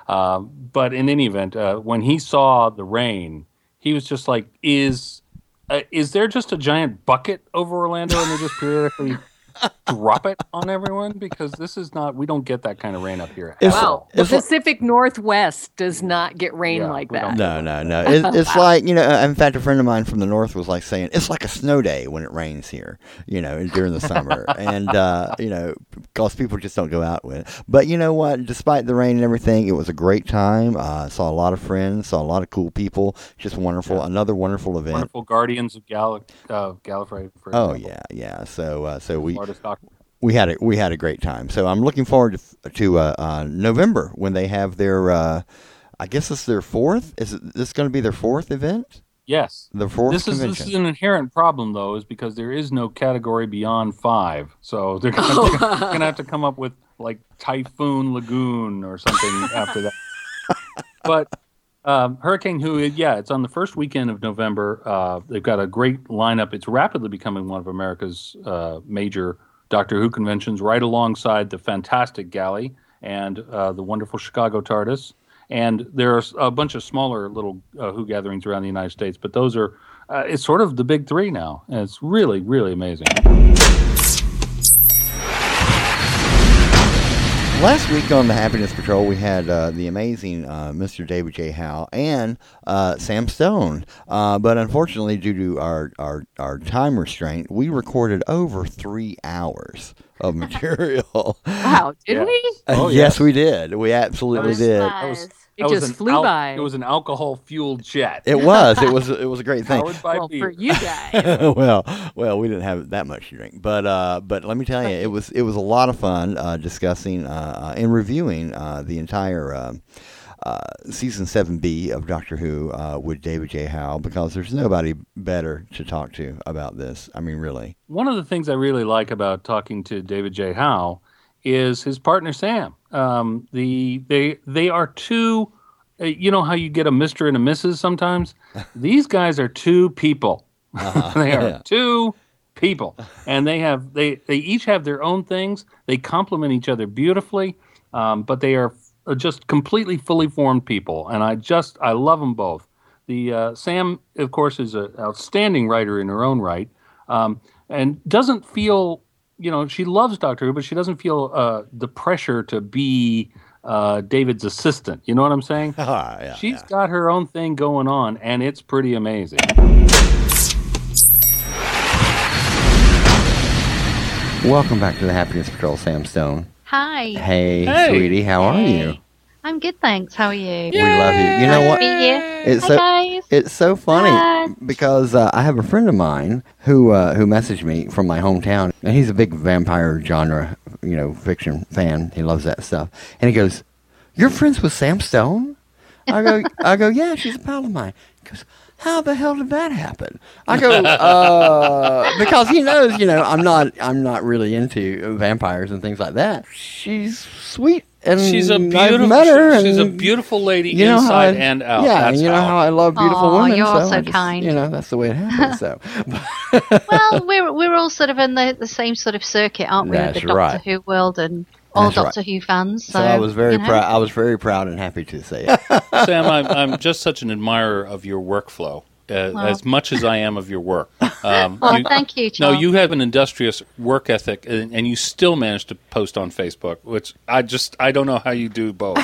Speaker 3: But in any event, when he saw the rain, he was just like, is there just a giant bucket over Orlando and they just periodically drop it on everyone? Because this is not, we don't get that kind of rain up here.
Speaker 4: Wow. The Pacific Northwest does not get rain like that.
Speaker 2: No. It's like, in fact, a friend of mine from the north was like saying, it's like a snow day when it rains here, during the summer. And, because people just don't go out with it. But you know what? Despite the rain and everything, it was a great time. Saw a lot of friends, saw a lot of cool people. Just wonderful. Yeah. Another wonderful event.
Speaker 3: Wonderful Guardians of Gallifrey. For
Speaker 2: example.
Speaker 3: Yeah.
Speaker 2: So we had a great time. So I'm looking forward to November when they have their I guess it's their fourth. Is this going to be their fourth event?
Speaker 3: Yes.
Speaker 2: The fourth convention.
Speaker 3: This is an inherent problem though, is because there is no category beyond 5. So they're going to have to come up with like Typhoon Lagoon or something after that. But Hurricane Who, it's on the first weekend of November. They've got a great lineup. It's rapidly becoming one of America's major Doctor Who conventions, right alongside the fantastic Galley and the wonderful Chicago TARDIS. And there's a bunch of smaller little Who gatherings around the United States, but those are, it's sort of the big 3 now. And it's really, really amazing.
Speaker 2: Last week on the Happiness Patrol, we had the amazing Mr. David J. Howe and Sam Stone. But unfortunately, due to our time restraint, we recorded over 3 hours of material.
Speaker 4: Wow, did we?
Speaker 2: Yes, we did. We absolutely did.
Speaker 4: It just flew by.
Speaker 3: It was an alcohol-fueled jet.
Speaker 2: It was. It was a great thing.
Speaker 3: Powered by beer.
Speaker 4: For you guys.
Speaker 2: well, we didn't have that much to drink, but let me tell you, it was a lot of fun discussing and reviewing the entire season 7B of Doctor Who with David J. Howe, because there's nobody better to talk to about this. I mean, really.
Speaker 3: One of the things I really like about talking to David J. Howe is his partner Sam. They are two. You know how you get a Mr. and a Mrs. sometimes? These guys are two people. They are two people, and they each have their own things. They complement each other beautifully, but they are just completely fully formed people, and I love them both. The Sam, of course, is an outstanding writer in her own right, and doesn't feel, she loves Doctor Who, but she doesn't feel the pressure to be David's assistant. You know what I'm saying? She's got her own thing going on, and it's pretty amazing.
Speaker 2: Welcome back to the Happiness Patrol, Sam Stone.
Speaker 5: Hi.
Speaker 2: Hey, sweetie, how are you?
Speaker 5: I'm good, thanks. How are you?
Speaker 2: We love you. You know what?
Speaker 5: Guys.
Speaker 2: It's so funny because I have a friend of mine who messaged me from my hometown, and he's a big vampire genre, fiction fan. He loves that stuff, and he goes, "You're friends with Sam Stone?" I go, "Yeah, she's a pal of mine." He goes, "How the hell did that happen?" I go, because he knows, I'm not really into vampires and things like that. She's sweet. And
Speaker 3: she's a beautiful lady inside and out.
Speaker 2: Yeah, and how I love beautiful women.
Speaker 5: You're so kind.
Speaker 2: That's the way it happens. So,
Speaker 5: well, we're all sort of in the same sort of circuit, aren't we?
Speaker 2: That's
Speaker 5: the Doctor Who world and all Doctor Who fans. So
Speaker 2: I was very proud. I was very proud and happy to say it.
Speaker 3: Sam, I'm just such an admirer of your workflow. As much as I am of your work.
Speaker 5: Thank you, Charles.
Speaker 3: No, you have an industrious work ethic, and you still manage to post on Facebook, which I don't know how you do both.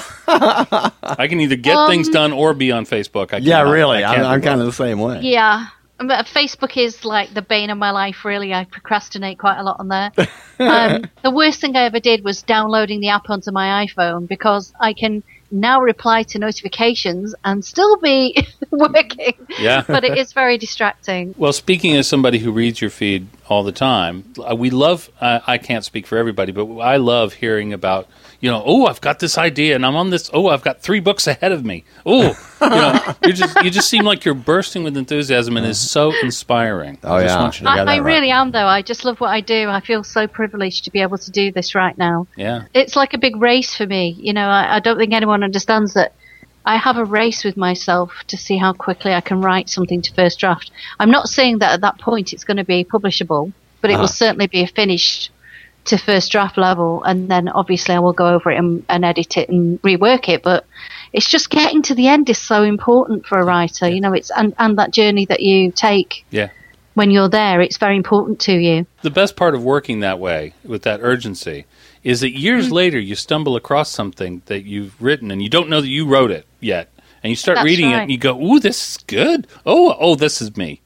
Speaker 3: I can either get things done or be on Facebook.
Speaker 2: Really. I'm kind of the same way.
Speaker 5: Yeah. Facebook is like the bane of my life, really. I procrastinate quite a lot on there. The worst thing I ever did was downloading the app onto my iPhone, because I can now reply to notifications and still be working.
Speaker 3: Yeah.
Speaker 5: But it is very distracting.
Speaker 3: Well, speaking as somebody who reads your feed all the time, we love, I can't speak for everybody, but I love hearing about, I've got this idea and I'm on this, I've got 3 books ahead of me. You just seem like you're bursting with enthusiasm, and it's so inspiring.
Speaker 5: I really am, though. I just love what I do. I feel so privileged to be able to do this right now.
Speaker 3: Yeah.
Speaker 5: It's like a big race for me. I don't think anyone understands that I have a race with myself to see how quickly I can write something to first draft. I'm not saying that at that point it's going to be publishable, but it will certainly be a finished to first draft level, and then obviously I will go over it and edit it and rework it. But it's just getting to the end is so important for a writer. It's and that journey that you take.
Speaker 3: Yeah.
Speaker 5: When you're there, it's very important to you.
Speaker 3: The best part of working that way, with that urgency, is that years later you stumble across something that you've written and you don't know that you wrote it yet. And you start reading it and you go, ooh, this is good. Oh, this is me.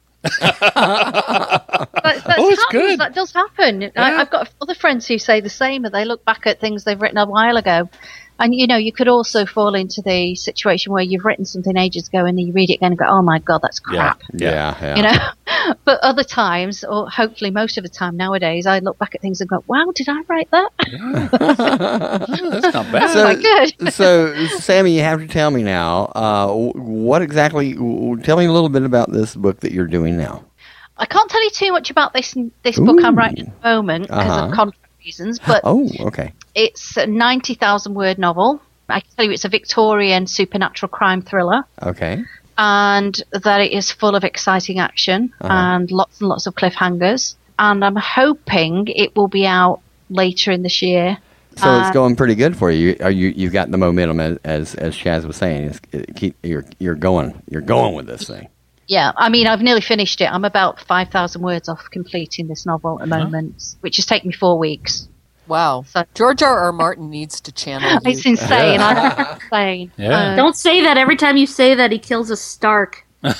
Speaker 5: It's good. That does happen. Yeah. I've got other friends who say the same, and they look back at things they've written a while ago. And, you could also fall into the situation where you've written something ages ago and then you read it again and go, oh, my God, that's crap.
Speaker 2: Yeah.
Speaker 5: But other times, or hopefully most of the time nowadays, I look back at things and go, wow, did I write that?
Speaker 3: Yeah. That's not bad.
Speaker 5: Good.
Speaker 2: So, Sammy, you have to tell me now, tell me a little bit about this book that you're doing now.
Speaker 5: I can't tell you too much about this book I'm writing at the moment because of contract reasons, but
Speaker 2: okay.
Speaker 5: It's a 90,000 word novel. I can tell you it's a Victorian supernatural crime thriller.
Speaker 2: Okay.
Speaker 5: And that it is full of exciting action and lots of cliffhangers. And I'm hoping it will be out later in this year.
Speaker 2: So it's going pretty good for you. You've got the momentum, as Chaz was saying. You're going with this thing.
Speaker 5: Yeah, I mean, I've nearly finished it. I'm about 5,000 words off completing this novel at the moment, which has taken me 4 weeks.
Speaker 4: Wow. So, George R.R. Martin needs to channel you.
Speaker 5: It's insane. I'm insane.
Speaker 3: Yeah.
Speaker 5: Don't
Speaker 7: say that. Every time you say that, he kills a Stark.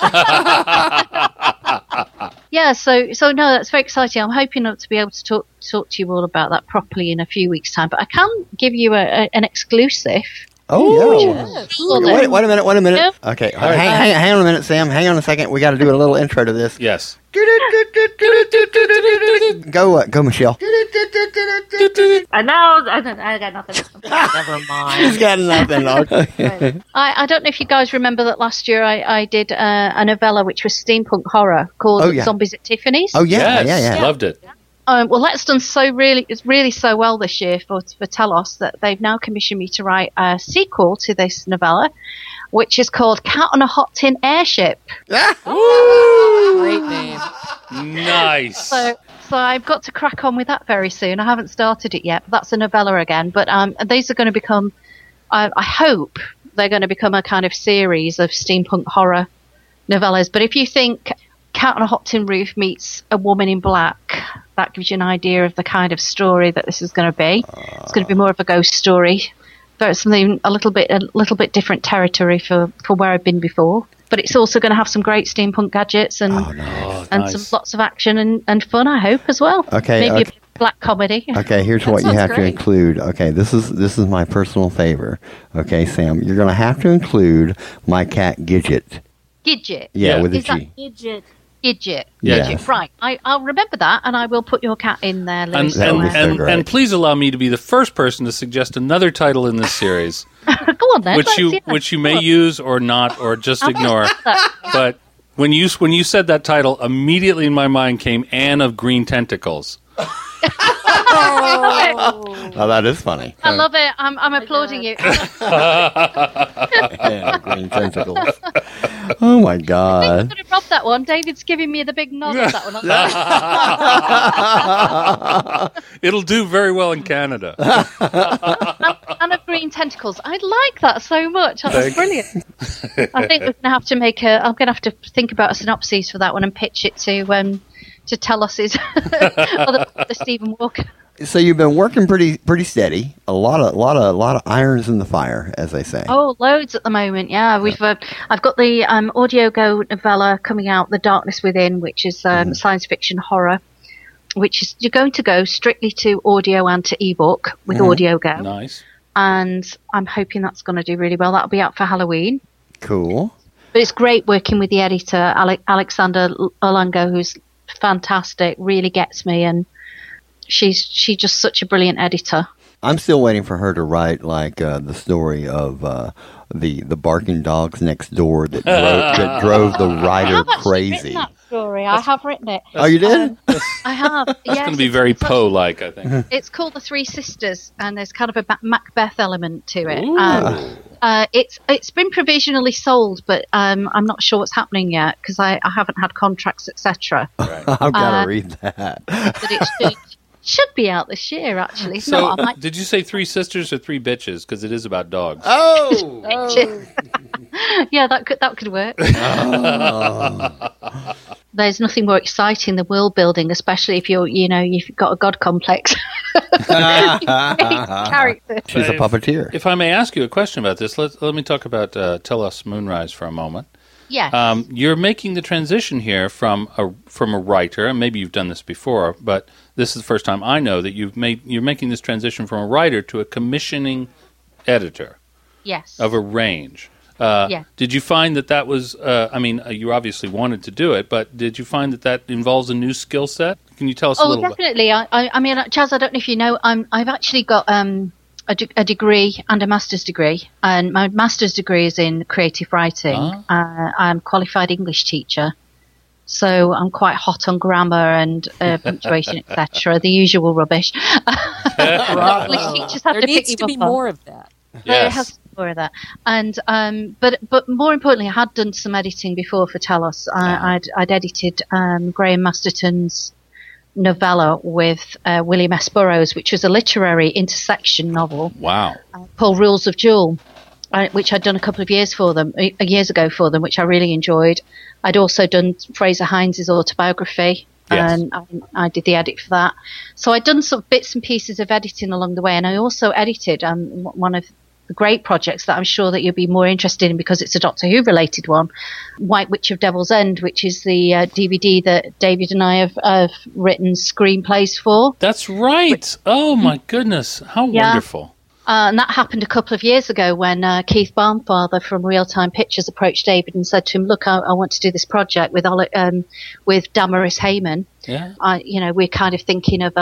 Speaker 5: Yeah, so no, that's very exciting. I'm hoping to be able to talk to you all about that properly in a few weeks' time. But I can give you an exclusive.
Speaker 2: Oh, yeah. Wait a minute. Yeah. Okay, hang on a minute, Sam. Hang on a second. We got to do a little intro to this.
Speaker 3: Yes.
Speaker 2: Go, Michelle.
Speaker 5: And now I got nothing.
Speaker 6: Never mind.
Speaker 2: She's got nothing. Okay.
Speaker 7: I don't know if you guys remember that last year I did a novella which was steampunk horror called Zombies at Tiffany's.
Speaker 2: Oh yeah,
Speaker 3: Yes, loved it.
Speaker 7: Well, that's done really so well this year for Telos that they've now commissioned me to write a sequel to this novella, which is called Cat on a Hot Tin Airship.
Speaker 4: Great name.
Speaker 3: Nice.
Speaker 7: So I've got to crack on with that very soon. I haven't started it yet, but that's a novella again. But these are going to become, I hope they're going to become a kind of series of steampunk horror novellas. But if you think Cat on a Hot Tin Roof meets A Woman in Black, that gives you an idea of the kind of story that this is going to be. It's going to be more of a ghost story. There's something a little bit different territory for where I've been before. But it's also going to have some great steampunk gadgets and
Speaker 3: nice.
Speaker 7: some lots of action and fun, I hope, as well.
Speaker 2: Okay,
Speaker 7: Maybe a bit of black comedy.
Speaker 2: Okay, here's what you
Speaker 4: sounds
Speaker 2: have to
Speaker 4: great.
Speaker 2: include. Okay, this is my personal favor. Okay, Sam, you're going to have to include my cat Gidget.
Speaker 7: Gidget.
Speaker 2: Yeah,
Speaker 3: Yeah.
Speaker 2: with a
Speaker 7: Is that
Speaker 2: G.
Speaker 5: Gidget.
Speaker 7: Gidget.
Speaker 3: Yes.
Speaker 7: Gidget. Right. I'll remember that, and I will put your cat in there,
Speaker 3: And,
Speaker 7: Lou.
Speaker 2: That would be so great.
Speaker 3: and please allow me to be the first person to suggest another title in this series,
Speaker 7: Go on then.
Speaker 3: which you may use or not, or just ignore. But when you said that title, immediately in my mind came Anne of Green Tentacles.
Speaker 2: Oh, that is funny.
Speaker 7: I love it. I'm applauding you.
Speaker 2: Yeah, green tentacles. Oh my
Speaker 7: I
Speaker 2: God.
Speaker 7: could have robbed that one. David's giving me the big nod on that one.
Speaker 3: It'll do very well in Canada.
Speaker 7: And of Green Tentacles. I like that so much. That's
Speaker 3: Thank-
Speaker 7: brilliant. I think we're going to have to I'm going to have to think about a synopsis for that one and pitch it to Telos's the Stephen Walker.
Speaker 2: So you've been working pretty steady. A lot of irons in the fire, as they say.
Speaker 7: Oh, loads at the moment. Yeah, we've. I've got the Audio Go novella coming out, The Darkness Within, which is science fiction horror. Which is you're going to go strictly to audio and to ebook with Audio Go,
Speaker 3: Nice.
Speaker 7: and I'm hoping that's going to do really well. That'll be out for Halloween.
Speaker 2: Cool.
Speaker 7: But it's great working with the editor, Alexander Olango, who's fantastic. Really gets me, and she's just such a brilliant editor.
Speaker 2: I'm still waiting for her to write like the story of the barking dogs next door that drove the
Speaker 7: I
Speaker 2: writer
Speaker 7: have actually
Speaker 2: crazy.
Speaker 7: written that story. I have written it.
Speaker 2: Oh, you did?
Speaker 7: I have.
Speaker 3: It's
Speaker 7: Yes,
Speaker 3: going to be very Poe-like, I think.
Speaker 7: It's called The Three Sisters, and there's kind of a Macbeth element to it.
Speaker 3: Ooh.
Speaker 7: It's been provisionally sold, but I'm not sure what's happening yet because I haven't had contracts, etc.
Speaker 2: I've got to read that.
Speaker 7: But it should be out this year, actually. If
Speaker 3: So,
Speaker 7: not, I might.
Speaker 3: did you say three sisters or three bitches? Because it is about dogs.
Speaker 2: Oh!
Speaker 7: Yeah, that could work. There's nothing more exciting than world building, especially if you've got a god complex. Character.
Speaker 2: She's a puppeteer.
Speaker 3: If I may ask you a question about this, let me talk about Telos Moonrise for a moment.
Speaker 7: Yes.
Speaker 3: You're making the transition here from a writer, and maybe you've done this before, but this is the first time I know that you're making this transition from a writer to a commissioning editor
Speaker 7: Yes.
Speaker 3: of a range.
Speaker 7: Yeah.
Speaker 3: Did you find that was? You obviously wanted to do it, but did you find that involves a new skill set? Can you tell us a little?
Speaker 7: Definitely. I mean, Chaz, I don't know if you know, I've actually got a degree and a master's degree, and my master's degree is in creative writing. I'm a qualified English teacher, so I'm quite hot on grammar and punctuation, etc. The usual rubbish. English teachers have
Speaker 4: There
Speaker 7: to
Speaker 4: needs
Speaker 7: pick
Speaker 4: to
Speaker 7: you
Speaker 4: be
Speaker 7: up on.
Speaker 4: more of that.
Speaker 7: There has to be more of that. And but more importantly, I had done some editing before for Telos. I'd edited Graham Masterton's novella with William S. Burroughs, which was a literary intersection novel
Speaker 3: Wow.
Speaker 7: called Rules of Duel, which I'd done a couple of years ago for them, which I really enjoyed. I'd also done Fraser Hines' autobiography.
Speaker 3: Yes.
Speaker 7: And I did the edit for that. So I'd done some bits and pieces of editing along the way, and I also edited one of the great projects that I'm sure that you'll be more interested in because it's a Doctor Who related one, White Witch of Devil's End, which is the DVD that David and I have written screenplays for.
Speaker 3: That's right. Oh my goodness, how wonderful!
Speaker 7: And that happened a couple of years ago when Keith Barnfather from Real Time Pictures approached David and said to him, "Look, I want to do this project with Damaris Heyman.
Speaker 3: Yeah.
Speaker 7: We're kind of thinking of a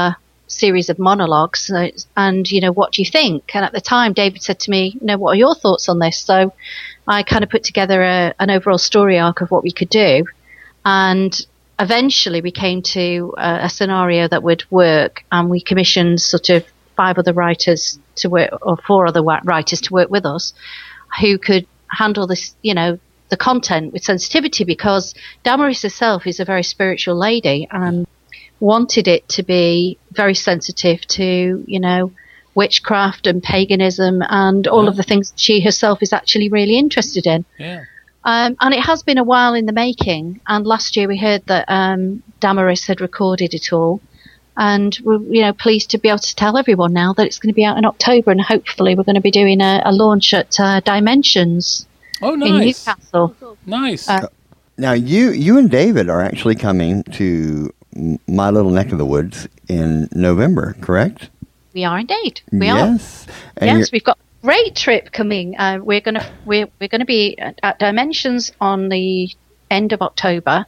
Speaker 7: series of monologues, and what do you think? And at the time, David said to me, what are your thoughts on this? So I kind of put together an overall story arc of what we could do, and eventually we came to a scenario that would work, and we commissioned sort of 5 other writers to work, or 4 other writers to work with us, who could handle this, the content with sensitivity, because Damaris herself is a very spiritual lady and wanted it to be very sensitive to, witchcraft and paganism and all of the things she herself is actually really interested in.
Speaker 3: Yeah.
Speaker 7: And it has been a while in the making. And last year we heard that Damaris had recorded it all. And we're, pleased to be able to tell everyone now that it's going to be out in October. And hopefully we're going to be doing a launch at Dimensions in Newcastle.
Speaker 3: Nice.
Speaker 2: Now, you and David are actually coming to my little neck of the woods in November, correct?
Speaker 7: We are indeed. We
Speaker 2: yes.
Speaker 7: are. Yes, we've got a great trip coming. We're gonna be at Dimensions on the end of October.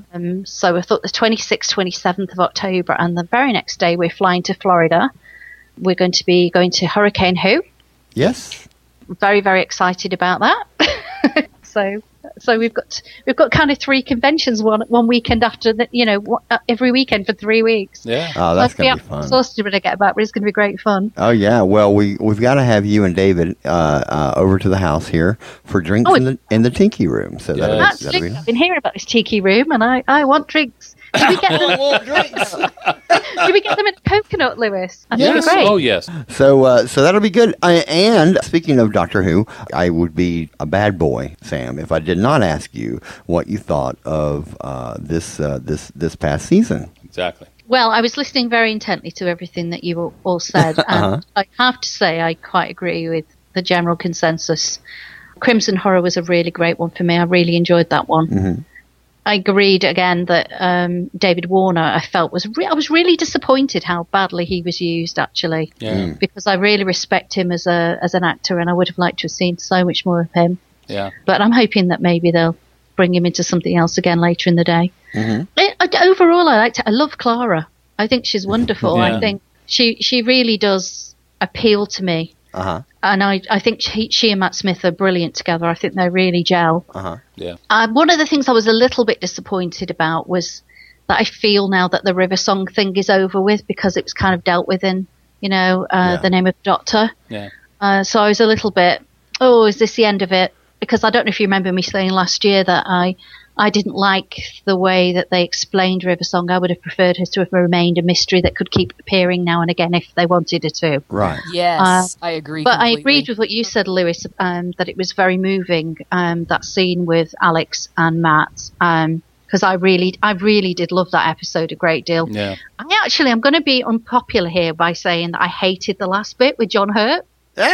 Speaker 7: So I thought the 26th, 27th of October, and the very next day we're flying to Florida. We're going to be going to Hurricane Who.
Speaker 2: Yes.
Speaker 7: Very, very excited about that. So we've got kind of 3 conventions one weekend after every weekend for 3 weeks.
Speaker 3: Yeah.
Speaker 2: Oh, that's going to be fun.
Speaker 7: Exhausted when I get back, but it's going to be great fun.
Speaker 2: Oh yeah. Well, we've got to have you and David over to the house here for drinks in the Tiki Room. So that'll be nice.
Speaker 7: I've been hearing about this Tiki Room, and I want drinks. Do we get them? Do we get them in coconut, Lewis?
Speaker 3: Yes.
Speaker 7: Great.
Speaker 3: Oh, yes.
Speaker 2: So that'll be good. And speaking of Doctor Who, I would be a bad boy, Sam, if I did not ask you what you thought of this past season.
Speaker 3: Exactly.
Speaker 7: Well, I was listening very intently to everything that you all said, and I have to say I quite agree with the general consensus. Crimson Horror was a really great one for me. I really enjoyed that one. Mm-hmm. I agreed again that David Warner, I felt I was really disappointed how badly he was used, actually, because I really respect him as an actor, and I would have liked to have seen so much more of him.
Speaker 3: Yeah.
Speaker 7: But I'm hoping that maybe they'll bring him into something else again later in the day. Mm-hmm. Overall, I liked it. I love Clara. I think she's wonderful. I think she really does appeal to me. And I think she and Matt Smith are brilliant together. I think they really gel.
Speaker 3: Yeah.
Speaker 7: One of the things I was a little bit disappointed about was that I feel now that the River Song thing is over with, because it was kind of dealt with in, The Name of the Doctor.
Speaker 3: Yeah.
Speaker 7: So I was a little bit, is this the end of it? Because I don't know if you remember me saying last year that I didn't like the way that they explained River Song. I would have preferred her to have remained a mystery that could keep appearing now and again if they wanted her to.
Speaker 2: Right.
Speaker 4: Yes, I agree.
Speaker 7: But
Speaker 4: completely.
Speaker 7: I agreed with what you said, Lewis, that it was very moving, that scene with Alex and Matt, because I really did love that episode a great deal.
Speaker 3: Yeah.
Speaker 7: I'm going to be unpopular here by saying that I hated the last bit with John Hurt.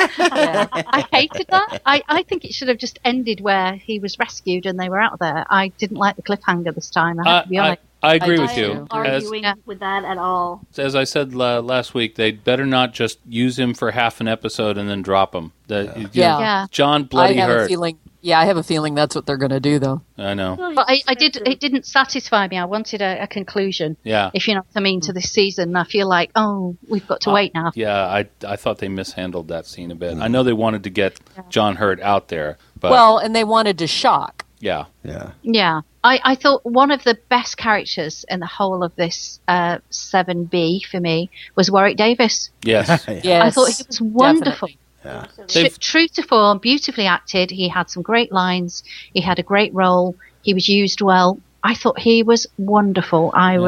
Speaker 7: I hated that. I think it should have just ended where he was rescued and they were out there. I didn't like the cliffhanger this time. I have to be honest.
Speaker 3: I agree with you.
Speaker 5: Arguing with that at all.
Speaker 3: As I said last week, they'd better not just use him for half an episode and then drop him. John Bloody Hurt.
Speaker 4: I have a feeling that's what they're going to do, though.
Speaker 3: I know.
Speaker 7: But it didn't satisfy me. I wanted a conclusion.
Speaker 3: Yeah.
Speaker 7: If you know what I mean, to this season. I feel like, we've got to wait now.
Speaker 3: Yeah, I thought they mishandled that scene a bit. I know they wanted to get John Hurt out there, but
Speaker 4: and they wanted to shock.
Speaker 3: Yeah.
Speaker 7: I thought one of the best characters in the whole of this 7B for me was Warwick Davis.
Speaker 3: Yes.
Speaker 4: Yes.
Speaker 7: I thought he was wonderful.
Speaker 4: Definitely.
Speaker 2: Yeah.
Speaker 7: True to form, beautifully acted. He had some great lines. He had a great role. He was used well. I thought he was wonderful. I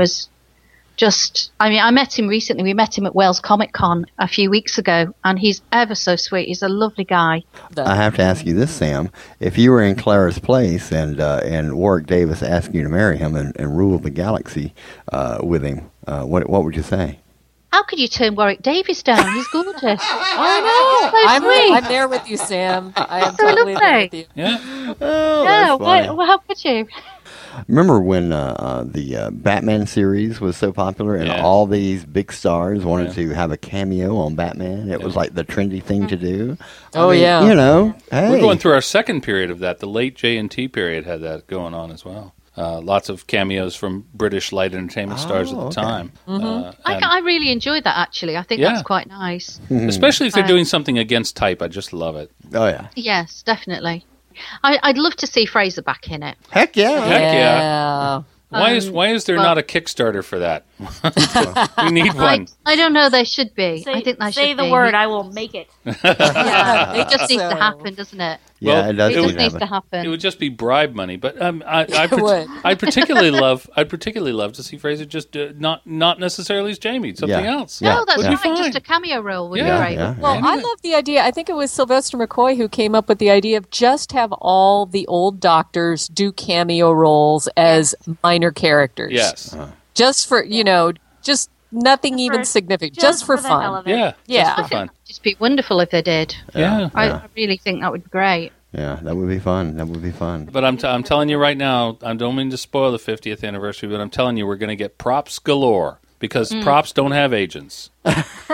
Speaker 7: met him recently. We met him at Wales Comic Con a few weeks ago, and he's ever so sweet. He's a lovely guy.
Speaker 2: I have to ask you this, Sam. If you were in Clara's place and Warwick Davis asked you to marry him and rule the galaxy with him, what would you say?
Speaker 7: How could you turn Warwick Davis down? He's gorgeous.
Speaker 4: I know.
Speaker 7: So
Speaker 4: I'm there with you, Sam. I am
Speaker 7: So
Speaker 4: totally there
Speaker 7: lovely.
Speaker 4: with you.
Speaker 3: Yeah.
Speaker 2: Oh,
Speaker 7: yeah,
Speaker 2: that's funny.
Speaker 7: how could you?
Speaker 2: Remember when the Batman series was so popular and all these big stars wanted to have a cameo on Batman? It was like the trendy thing to do.
Speaker 4: Yeah.
Speaker 2: Hey.
Speaker 3: We're going through our second period of that. The late J&T period had that going on as well. lots of cameos from British light entertainment stars at the time.
Speaker 7: I really enjoyed that, actually. I think that's quite nice.
Speaker 3: Especially if they're doing something against type. I just love it.
Speaker 2: Oh, yeah.
Speaker 7: Yes, definitely. I'd love to see Fraser back in it.
Speaker 2: Heck yeah.
Speaker 3: Heck yeah. Why is there not a Kickstarter for that? We need one.
Speaker 7: I don't know. There should be. I think there should be.
Speaker 5: Say the word, I will make it.
Speaker 7: Yeah, it just needs to happen, doesn't it?
Speaker 2: Yeah, it does.
Speaker 7: It just needs to happen.
Speaker 3: It would just be bribe money, but I'd particularly love to see Fraser just not necessarily as Jamie, something else.
Speaker 7: No, that's
Speaker 3: Would be
Speaker 7: right.
Speaker 3: fine.
Speaker 7: Just a cameo role would be
Speaker 3: Yeah.
Speaker 7: great.
Speaker 2: Yeah.
Speaker 4: Well, I love the idea. I think it was Sylvester McCoy who came up with the idea of just have all the old doctors do cameo roles as minor characters.
Speaker 3: Yes.
Speaker 4: Just for, just nothing even significant. Just for
Speaker 5: the hell
Speaker 4: fun.
Speaker 5: of it.
Speaker 3: Yeah.
Speaker 4: Yeah.
Speaker 3: Just for fun.
Speaker 7: It'd just be wonderful if they did.
Speaker 3: Yeah.
Speaker 7: I really think that would be great.
Speaker 2: Yeah, that would be fun.
Speaker 3: But I'm telling you right now, I don't mean to spoil the 50th anniversary, but I'm telling you, we're going to get props galore because props don't have agents.
Speaker 5: We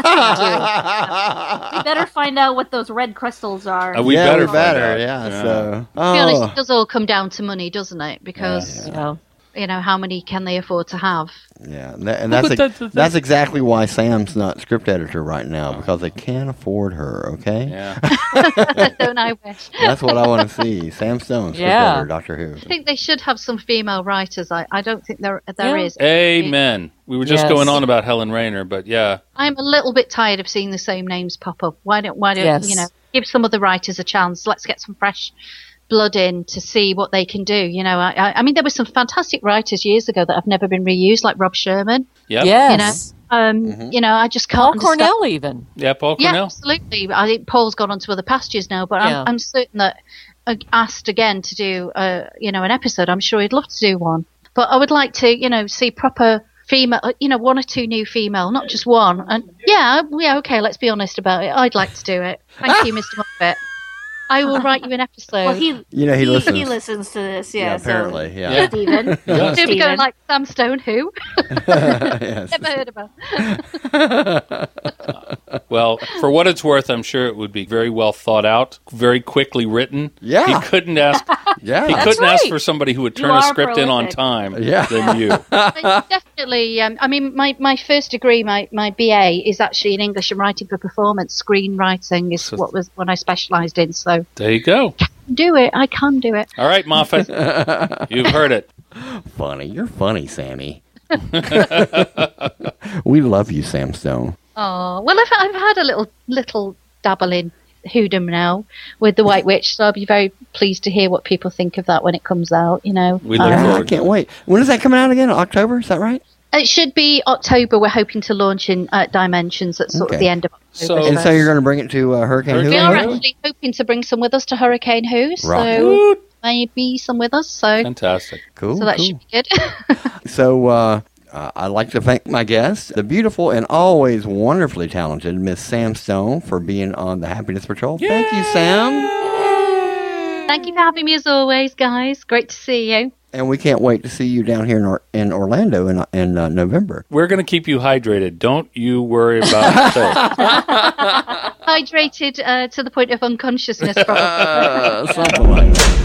Speaker 5: better find out what those red crystals are.
Speaker 3: We better find out.
Speaker 2: Yeah. So,
Speaker 7: To be honest, it does all come down to money, doesn't it? Because, how many can they afford to have?
Speaker 2: yeah, and that's exactly why Sam's not script editor right now, because they can't afford her. Okay.
Speaker 3: Yeah.
Speaker 7: Don't I wish?
Speaker 2: That's what I want to see. Sam Stone, script editor, Doctor Who.
Speaker 7: I think they should have some female writers. I don't think there is.
Speaker 3: Amen. We were just going on about Helen Rayner, but yeah.
Speaker 7: I'm a little bit tired of seeing the same names pop up. Why don't give some of the writers a chance? Let's get some fresh blood in to see what they can do. I mean, there were some fantastic writers years ago that have never been reused, like Rob Sherman.
Speaker 3: Yep.
Speaker 4: Yes.
Speaker 7: I just can't.
Speaker 4: Paul Cornell, even.
Speaker 3: Yeah, Paul Cornell.
Speaker 7: Yeah, absolutely. I think Paul's gone on to other pastures now, but I'm certain that asked again to do, an episode, I'm sure he'd love to do one. But I would like to, see proper female, one or two new female, not just one. And okay, let's be honest about it. I'd like to do it. Thank you, Mr. Muppet. I will write you an episode.
Speaker 5: Well, he
Speaker 2: listens.
Speaker 5: He listens to this,
Speaker 2: apparently,
Speaker 5: so.
Speaker 2: yeah.
Speaker 5: Steven.
Speaker 7: Here we go, like Sam Stone, who?
Speaker 2: Yes.
Speaker 7: Never heard of her.
Speaker 3: Well, for what it's worth, I'm sure it would be very well thought out, very quickly written.
Speaker 2: Yeah.
Speaker 3: He couldn't ask.
Speaker 2: Yeah.
Speaker 3: He couldn't
Speaker 4: right.
Speaker 3: ask for somebody who would turn a script in on time than you.
Speaker 7: Definitely. I mean, my first degree, my BA, is actually in English and writing for performance. Screenwriting is what I specialised in. So
Speaker 3: there you go.
Speaker 7: I can do it.
Speaker 3: All right, Moffat. You've heard it.
Speaker 2: Funny. You're funny, Sammy. We love you, Sam Stone.
Speaker 7: Oh, well, I've had a little dabble in Whodom now with The White Witch, so I'll be very pleased to hear what people think of that when it comes out,
Speaker 3: We look
Speaker 2: I
Speaker 3: forward.
Speaker 2: can't wait. When is that coming out again? October? Is that right?
Speaker 7: It should be October. We're hoping to launch in Dimensions at sort of the end of October.
Speaker 2: So you're going to bring it to Hurricane Who?
Speaker 7: We are actually hoping to bring some with us to Hurricane Who, so maybe some with us. So
Speaker 3: fantastic.
Speaker 2: Cool.
Speaker 7: So that should be good.
Speaker 2: So I'd like to thank my guest, the beautiful and always wonderfully talented Miss Sam Stone, for being on the Happiness Patrol. Yay! Thank you, Sam.
Speaker 7: Thank you for having me as always, guys. Great to see you.
Speaker 2: And we can't wait to see you down here in Orlando in November.
Speaker 3: We're going to keep you hydrated. Don't you worry about it.
Speaker 7: Hydrated to the point of unconsciousness, probably.
Speaker 2: Something like that.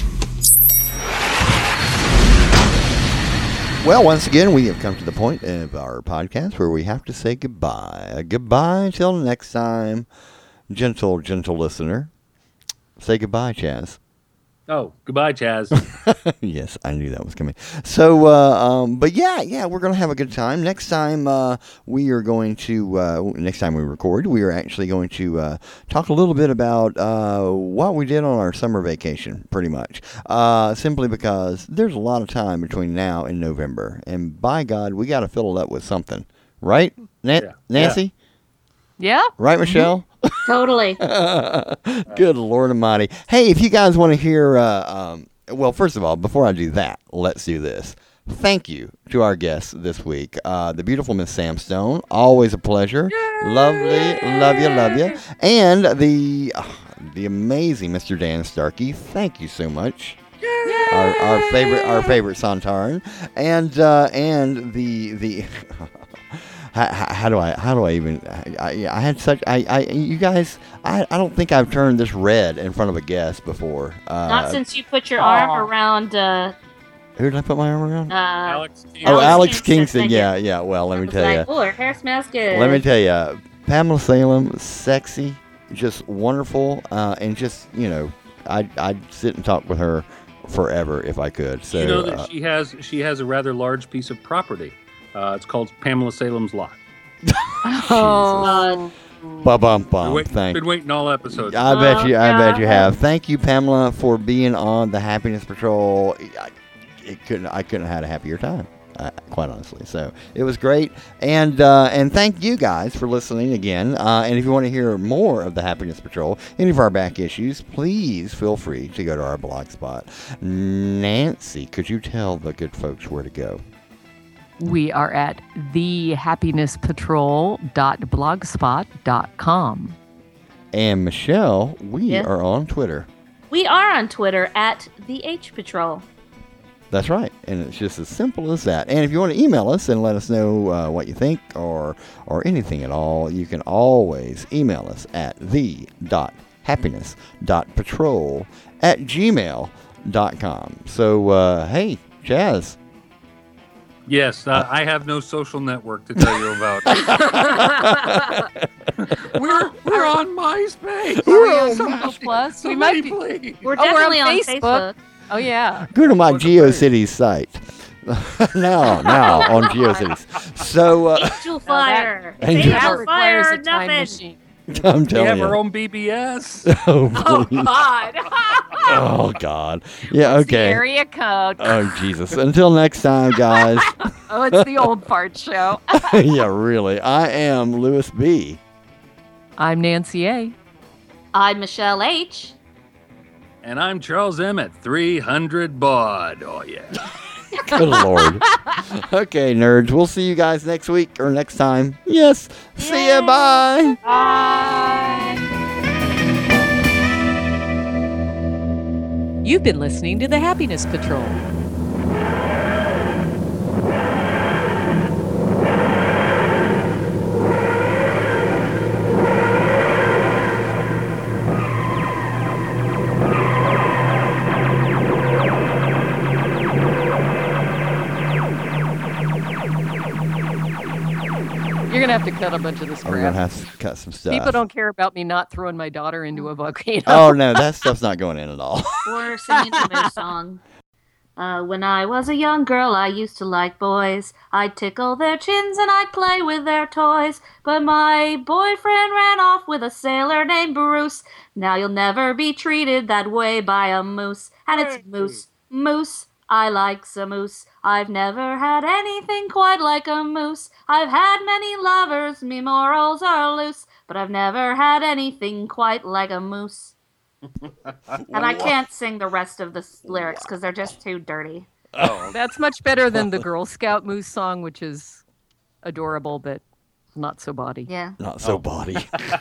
Speaker 2: Well, once again, we have come to the point of our podcast where we have to say goodbye. Goodbye till next time, gentle listener. Say goodbye, Chaz.
Speaker 3: Oh, goodbye, Chaz.
Speaker 2: Yes, I knew that was coming. So, but yeah, we're going to have a good time. Next time we are going to, next time we record, we are actually going to talk a little bit about what we did on our summer vacation, pretty much. Simply because there's a lot of time between now and November. And by God, we got to fill it up with something. Right, Nancy?
Speaker 4: Yeah.
Speaker 2: Right, Michelle?
Speaker 5: Totally.
Speaker 2: Good Lord Almighty. Hey, if you guys want to hear, well, first of all, before I do that, let's do this. Thank you to our guests this week, the beautiful Miss Sam Stone. Always a pleasure. Yay! Lovely. Love you. And the amazing Mr. Dan Starkey. Thank you so much. Our favorite Sontaran. And the How do I even? I had such. You guys. I don't think I've turned this red in front of a guest before.
Speaker 5: Not since you put your arm around
Speaker 2: Who did I put my arm around?
Speaker 3: Alex
Speaker 2: Alex
Speaker 5: Kingston,
Speaker 2: Kingston.
Speaker 5: thank
Speaker 2: Yeah. Well, let me
Speaker 5: I was
Speaker 2: tell you.
Speaker 5: like, oh, her hair smells good.
Speaker 2: Let me tell you, Pamela Salem, sexy, just wonderful, and just I'd sit and talk with her forever if I could. So
Speaker 3: You know that she has a rather large piece of property. It's called Pamela Salem's Lot.
Speaker 5: God.
Speaker 2: Ba-bum-bum.
Speaker 3: Been waiting all episodes.
Speaker 2: I bet you
Speaker 5: God.
Speaker 2: have. Thank you, Pamela, for being on the Happiness Patrol. I couldn't have had a happier time, quite honestly. So it was great, and thank you guys for listening again. And if you want to hear more of the Happiness Patrol, any of our back issues, please feel free to go to our blog spot. Nancy, could you tell the good folks where to go?
Speaker 4: We are at thehappinesspatrol.blogspot.com.
Speaker 2: And Michelle, we
Speaker 5: Yeah.
Speaker 2: are on Twitter.
Speaker 5: We are on Twitter at the H Patrol.
Speaker 2: That's right, and it's just as simple as that. And if you want to email us and let us know what you think or anything at all, you can always email us at the.happiness.patrol@gmail.com. So, hey, Jazz.
Speaker 3: Yes, I have no social network to tell you about. we're on MySpace.
Speaker 4: Social Plus. We might be.
Speaker 3: Please.
Speaker 5: We're
Speaker 4: Oh, we're
Speaker 5: definitely
Speaker 4: on
Speaker 5: on
Speaker 4: Facebook.
Speaker 5: Facebook.
Speaker 4: Oh yeah.
Speaker 2: Go to my
Speaker 3: What's the
Speaker 2: GeoCities site. now on GeoCities. So,
Speaker 5: Angel Fire.
Speaker 2: Angel
Speaker 4: That
Speaker 5: Angel
Speaker 4: requires
Speaker 5: Fire,
Speaker 4: a time
Speaker 5: nothing.
Speaker 4: machine.
Speaker 2: I'm
Speaker 3: We
Speaker 2: telling
Speaker 3: have
Speaker 2: you.
Speaker 3: our own BBS.
Speaker 2: Oh, please.
Speaker 4: God.
Speaker 2: Oh, God. Yeah,
Speaker 4: The
Speaker 2: okay.
Speaker 4: area code.
Speaker 2: Oh, Jesus. Until next time, guys.
Speaker 4: Oh, it's the old fart show.
Speaker 2: Yeah, really. I am Louis B.
Speaker 4: I'm Nancy A.
Speaker 5: I'm Michelle H.
Speaker 3: And I'm Charles Emmett, 300 baud. Oh, yeah.
Speaker 2: Good Lord. Okay, nerds. We'll see you guys next week or next time. Yes. See ya. Bye.
Speaker 4: You've been listening to the Happiness Patrol. You're gonna have to cut a bunch of this
Speaker 2: We're going to
Speaker 4: crap.
Speaker 2: have to cut some stuff.
Speaker 4: People don't care about me not throwing my daughter into a volcano.
Speaker 2: Oh, no. That stuff's not going in at all.
Speaker 5: We're singing a moose song. When I was a young girl, I used to like boys. I'd tickle their chins and I'd play with their toys. But my boyfriend ran off with a sailor named Bruce. Now you'll never be treated that way by a moose. And it's moose, moose. I like some moose. I've never had anything quite like a moose. I've had many lovers, me morals are loose. But I've never had anything quite like a moose. And I can't sing the rest of the lyrics because they're just too dirty.
Speaker 3: Oh,
Speaker 4: That's much better than the Girl Scout Moose song, which is adorable but not so body.
Speaker 5: Yeah.
Speaker 2: Not so body.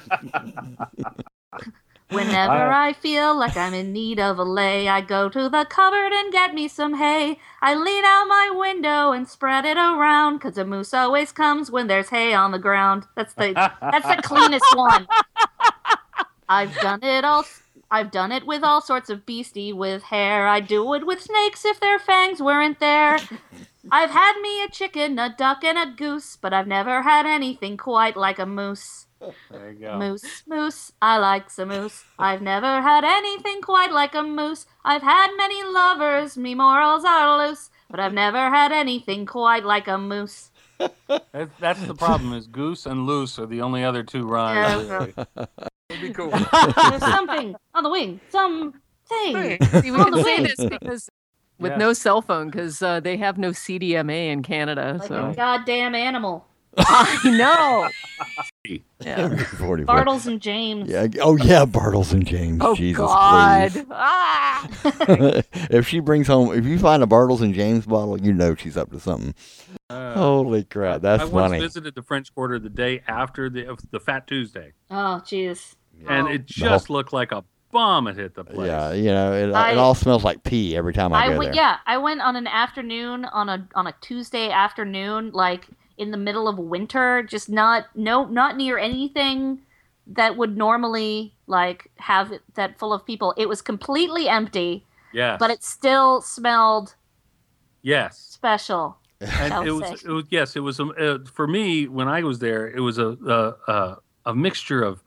Speaker 5: Whenever I feel like I'm in need of a lay, I go to the cupboard and get me some hay. I lean out my window and spread it around, 'cause a moose always comes when there's hay on the ground. That's the cleanest one. I've done it with all sorts of beastie with hair. I'd do it with snakes if their fangs weren't there. I've had me a chicken, a duck, and a goose, but I've never had anything quite like a moose.
Speaker 3: there you go.
Speaker 5: Moose, moose, I like some moose. I've never had anything quite like a moose. I've had many lovers, me morals are loose, but I've never had anything quite like a moose.
Speaker 3: That's the problem. Is goose and loose are the only other two rhymes.
Speaker 5: Yeah.
Speaker 3: It'd be cool.
Speaker 5: There's something on the wing, something.
Speaker 4: See, we
Speaker 5: On the
Speaker 4: can say
Speaker 5: wing.
Speaker 4: this because with
Speaker 3: Yeah.
Speaker 4: no cell phone because they have no CDMA in Canada.
Speaker 5: Like
Speaker 4: So
Speaker 5: a goddamn animal.
Speaker 4: I know. Yeah.
Speaker 2: 44.
Speaker 5: Bartles and James.
Speaker 2: Yeah. Oh, yeah, Bartles and James.
Speaker 4: Oh
Speaker 2: Jesus,
Speaker 4: God.
Speaker 2: please.
Speaker 4: Ah.
Speaker 2: If she brings home, if you find a Bartles and James bottle, you know she's up to something. Holy crap, that's
Speaker 3: I once
Speaker 2: funny.
Speaker 3: visited the French Quarter the day after the Fat Tuesday,
Speaker 5: Oh, jeez.
Speaker 3: and
Speaker 5: Oh.
Speaker 3: it just looked like a bomb had hit the place.
Speaker 2: Yeah, you know, it
Speaker 5: I-
Speaker 2: all smells like pee every time I go
Speaker 5: went.
Speaker 2: there.
Speaker 5: Yeah, I went on an afternoon on a Tuesday afternoon, like in the middle of winter, just not near anything that would normally like have it that full of people. It was completely empty,
Speaker 3: Yes.
Speaker 5: but it still smelled
Speaker 3: Yes.
Speaker 5: special.
Speaker 3: And
Speaker 5: shall
Speaker 3: it
Speaker 5: say.
Speaker 3: was yes, it was for me when I was there. It was a mixture of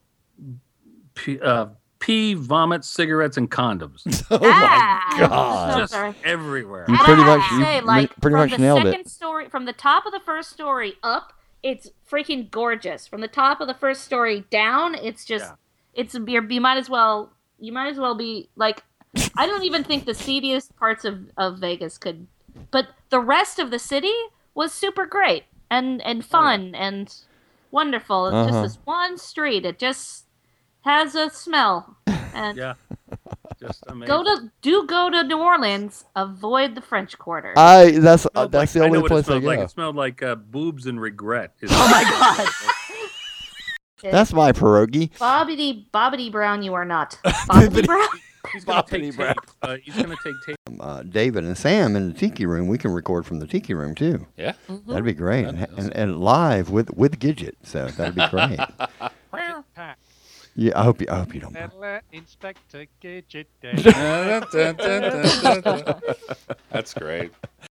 Speaker 3: pee, vomit, cigarettes, and condoms.
Speaker 2: Oh my
Speaker 5: So
Speaker 2: God!
Speaker 3: Just
Speaker 5: sorry.
Speaker 3: everywhere.
Speaker 2: You
Speaker 5: And
Speaker 2: pretty
Speaker 5: I have
Speaker 2: much-
Speaker 5: to
Speaker 2: you
Speaker 5: say,
Speaker 2: mi-
Speaker 5: like,
Speaker 2: pretty
Speaker 5: from
Speaker 2: much
Speaker 5: the
Speaker 2: nailed it.
Speaker 5: second story, from the top of the first story up, it's freaking gorgeous. From the top of the first story down, it's just, you might as well be like, I don't even think the seediest parts of Vegas could, but the rest of the city was super great and fun and wonderful. It's just this one street. It just has a smell. And
Speaker 3: Yeah, just amazing.
Speaker 5: go to New Orleans. Avoid the French Quarter.
Speaker 2: That's
Speaker 3: Smelled
Speaker 2: that's
Speaker 3: like-
Speaker 2: the
Speaker 3: I know
Speaker 2: only
Speaker 3: what it
Speaker 2: place I
Speaker 3: smelled like.
Speaker 2: go.
Speaker 3: It smelled like boobs and regret.
Speaker 5: Oh my God.
Speaker 2: That's my pierogi.
Speaker 5: Bobbity Brown, you are not. Bobbity Brown.
Speaker 3: He's gonna take
Speaker 2: Boppity Brown.
Speaker 3: tape. He's gonna take tape.
Speaker 2: David and Sam in the Tiki Room. We can record from the Tiki Room too.
Speaker 8: Yeah.
Speaker 2: That'd be great, and live with Gidget. So that'd be great. Yeah, I hope you don't.
Speaker 9: Inspector Gadget
Speaker 8: That's great.